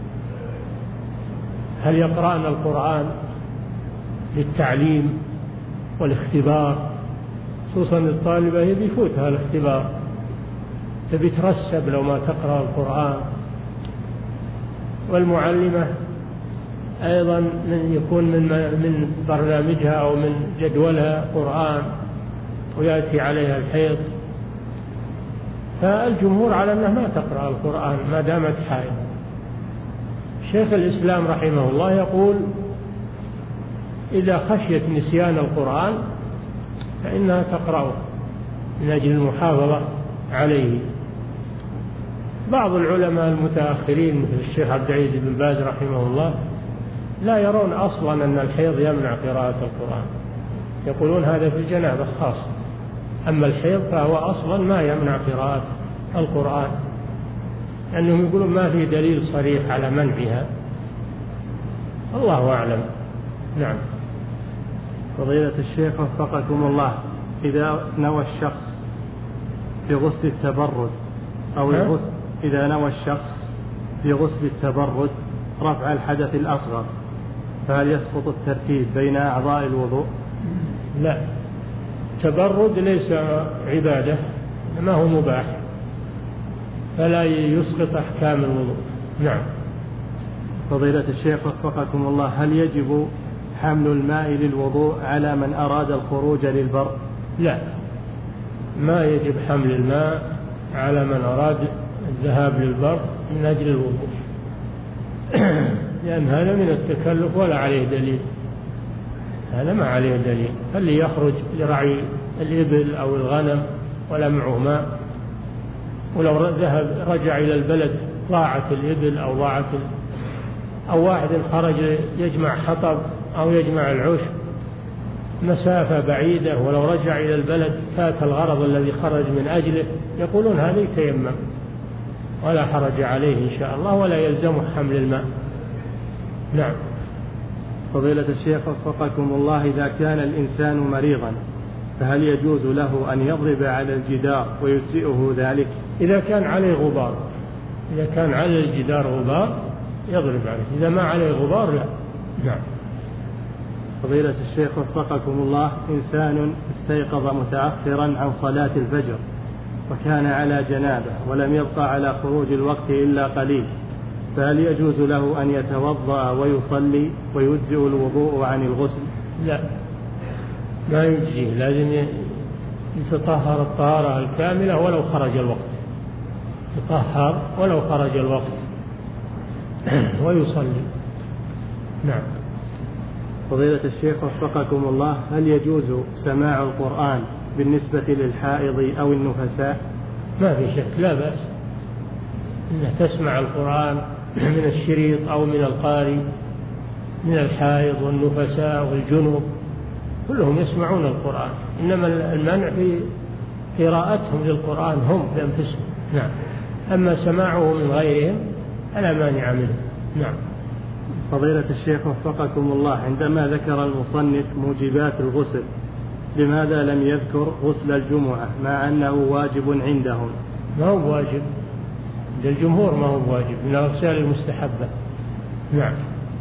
هل يقرأن القرآن للتعليم والاختبار؟ خصوصا الطالبة يبي يفوتها الاختبار، تبي ترسب لو ما تقرأ القرآن. والمعلمة أيضا من يكون من من برنامجها أو من جدولها قرآن ويأتي عليها الحيض، فالجمهور على أنها ما تقرأ القرآن ما دامت حائض. شيخ الإسلام رحمه الله يقول إذا خشيت نسيان القرآن فإنها تقرأه من أجل المحافظة عليه. بعض العلماء المتأخرين مثل الشيخ عبد العزيز بن باز رحمه الله لا يرون أصلا أن الحيض يمنع قراءة القرآن، يقولون هذا في الجنابة خاص، أما الحيض فهو أصلا ما يمنع قراءة القرآن، لأنهم يقولون ما في دليل صريح على منعها. الله أعلم. نعم. فضيلة الشيخ وفقكم الله، إذا نوى الشخص في غسل التبرد أو الغسل إذا نوى الشخص في غسل التبرد رفع الحدث الأصغر فهل يسقط الترتيب بين أعضاء الوضوء؟ لا، التبرد ليس عبادة، ما هو مباح، فلا يسقط أحكام الوضوء. نعم. فضيلة الشيخ وفقكم الله، هل يجب حمل الماء للوضوء على من أراد الخروج للبر؟ لا، ما يجب حمل الماء على من أراد الذهاب للبر من أجل الوضوء، لأن هذا من التكلف ولا عليه دليل، هذا ما عليه دليل. اللي يخرج لرعي الإبل أو الغنم ولا معه ماء، ولو ذهب رجع إلى البلد ضاعت الإبل أو ضاعت ال... أو واحد خرج يجمع حطب أو يجمع العشب مسافة بعيدة ولو رجع إلى البلد فات الغرض الذي خرج من أجله يقولون هذا يتيمم ولا حرج عليه إن شاء الله ولا يلزمه حمل الماء. نعم. فضيلة الشيخ وفقكم الله، إذا كان الإنسان مريضا فهل يجوز له أن يضرب على الجدار ويجزئه ذلك؟ إذا كان عليه غبار، إذا كان على الجدار غبار يضرب عليه، إذا ما عليه غبار لا. نعم. فضيلة الشيخ وفقكم الله، إنسان استيقظ متأخرا عن صلاة الفجر وكان على جنابه ولم يبقى على خروج الوقت إلا قليل، فهل يجوز له أن يتوضأ ويصلي ويجزئ الوضوء عن الغسل؟ لا، ما يجزيه، لازم يتطهر الطهارة الكاملة ولو خرج الوقت، يتطهر ولو خرج الوقت ويصلي. نعم. فضيلة الشيخ وفقكم الله، هل يجوز سماع القرآن بالنسبة للحائض أو النفساء؟ ما في شك، لا بأس إنه تسمع القرآن من الشريط أو من القارئ، من الحائض والنفساء والجنوب كلهم يسمعون القرآن، إنما المنع في قراءتهم للقرآن هم بأنفسهم. نعم. أما سماعه من غيرهم فلا مانع منه. نعم. فضيلة الشيخ وفقكم الله، عندما ذكر المصنف موجبات الغسل لماذا لم يذكر غسل الجمعة مع أنه واجب عندهم؟ ما هو واجب عند الجمهور، ما هو واجب، من الأغسال المستحبة. نعم.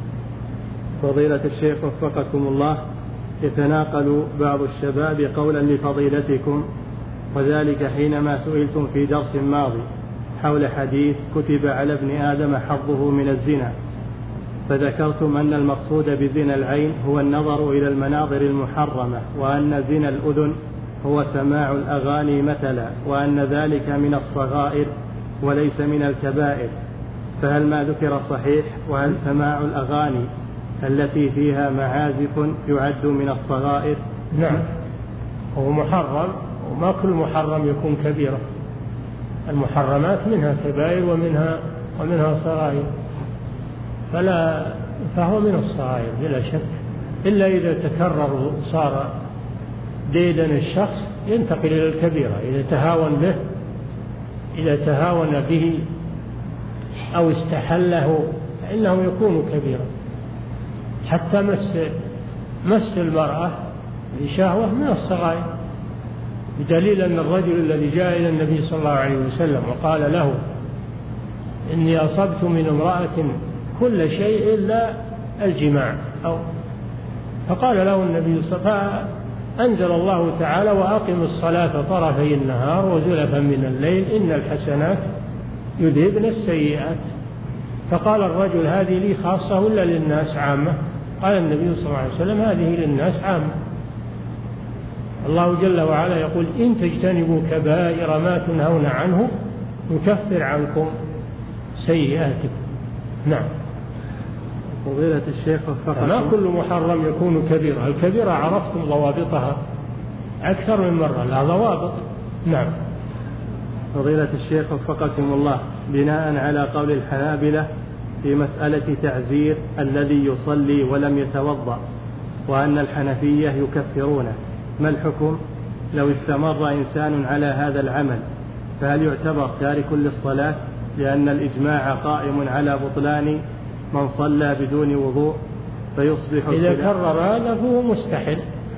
فضيلة الشيخ وفقكم الله، يتناقل بعض الشباب قولا لفضيلتكم، وذلك حينما سئلتم في درس ماضي حول حديث كتب على ابن آدم حظه من الزنا، فذكرتم أن المقصود بزنا العين هو النظر إلى المناظر المحرمة، وأن زنا الأذن هو سماع الأغاني مثلا، وأن ذلك من الصغائر وليس من الكبائر، فهل ما ذكر صحيح؟ وهل سماع الأغاني التي فيها معازف يعد من الصغائر؟ نعم، هو محرم، وما كل محرم يكون كبيرة، المحرمات منها كبائر ومنها ومنها صغائر، فلا فهو من الصغائر بلا شك، إلا إذا تكرر صار ديدا الشخص ينتقل إلى الكبيرة، إذا تهاون به إذا تهاون به أو استحله فإنه يكون كبيرا. حتى مس مس المرأة بشهوة من الصغائر، بدليل أن الرجل الذي جاء إلى النبي صلى الله عليه وسلم وقال له إني أصبت من امرأة كل شيء إلا الجماع، أو فقال له النبي صلى الله عليه وسلم، أنزل الله تعالى وأقم الصلاة طرفي النهار وزلفا من الليل إن الحسنات يذهبن السيئات. فقال الرجل هذه لي خاصة ولا للناس عامة؟ قال النبي صلى الله عليه وسلم هذه للناس عامة. الله جل وعلا يقول إن تجتنبوا كبائر ما تنهون عنه نكفر عنكم سيئاتكم. نعم. فضيلة الشيخ وفقكم، ما كل محرم يكون كبيرة، الكبيرة عرفتم ضوابطها أكثر من مرة، لا ضوابط. نعم. فضيلة الشيخ وفقكم الله، بناء على قول الحنابلة في مسألة تعزير الذي يصلي ولم يتوضأ، وأن الحنفية يكفرونه، ما الحكم لو استمر إنسان على هذا العمل؟ فهل يعتبر تارك للصلاة؟ لأن الإجماع قائم على بطلان من صلى بدون وضوء فيصبح إذا كرر هذا فهو مستحل،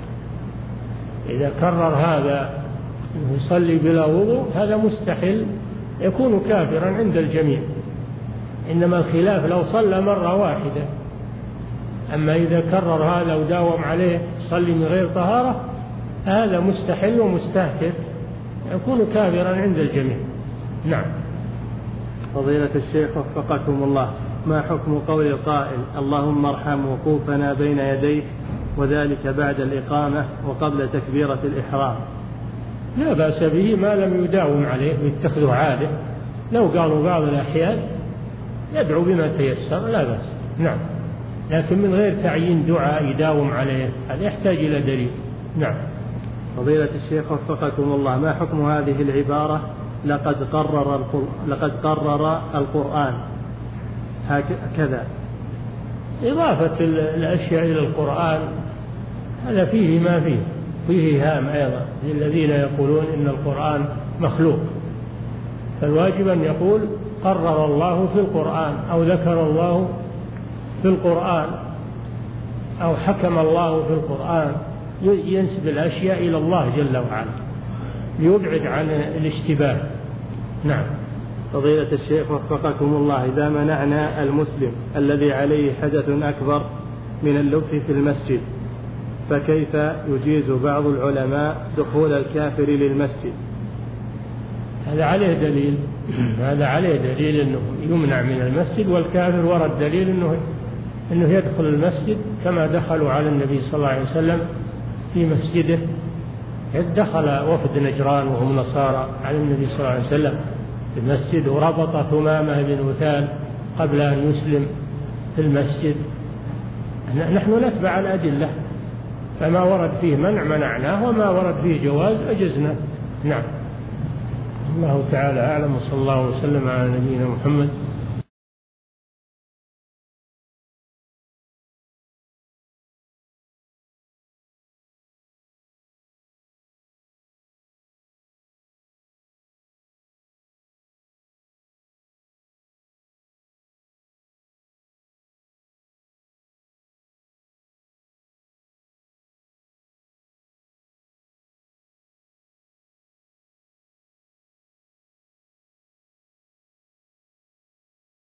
إذا كرر هذا يصلي بلا وضوء هذا مستحل، يكون كافرا عند الجميع. إنما الخلاف لو صلى مرة واحدة، أما إذا كرر هذا وداوم عليه يصلي من غير طهارة هذا مستحل ومستهتر، يكون كافرا عند الجميع. نعم. فضيلة الشيخ وفقكم الله، ما حكم قول القائل اللهم ارحم وقوفنا بين يديك وذلك بعد الإقامة وقبل تكبيرة الإحرام؟ لا بأس به ما لم يداوم عليه ويتخذه عادة، لو قالوا بعض الأحيان يدعو بما تيسر لا بأس. نعم، لكن من غير تعيين دعاء يداوم عليه هذا يحتاج إلى دليل. نعم. فضيلة الشيخ وفقكم الله، ما حكم هذه العبارة لقد قرر لقد قرر القرآن هكذا؟ إضافة الأشياء إلى القرآن هذا فيه ما فيه، فيه هام أيضا للذين يقولون إن القرآن مخلوق. فالواجب أن يقول قرر الله في القرآن، أو ذكر الله في القرآن، أو حكم الله في القرآن، ينسب الأشياء إلى الله جل وعلا ليبعد عن الاشتباه. نعم. فضيلة الشيخ وفقكم الله، إذا منعنا المسلم الذي عليه حدث أكبر من اللبث في المسجد، فكيف يجيز بعض العلماء دخول الكافر للمسجد؟ هذا عليه دليل، هذا عليه دليل أنه يمنع من المسجد، والكافر ورد دليل أنه أنه يدخل المسجد كما دخلوا على النبي صلى الله عليه وسلم في مسجده. دخل وفد نجران وهم نصارى على النبي صلى الله عليه وسلم في المسجد، وربط ثمامة بن وثال قبل أن يسلم في المسجد. نحن نتبع الأدلة، فما ورد فيه منع منعناه، وما ورد فيه جواز أجزنا. نعم. الله تعالى أعلم، وصلى الله وسلم على نبينا محمد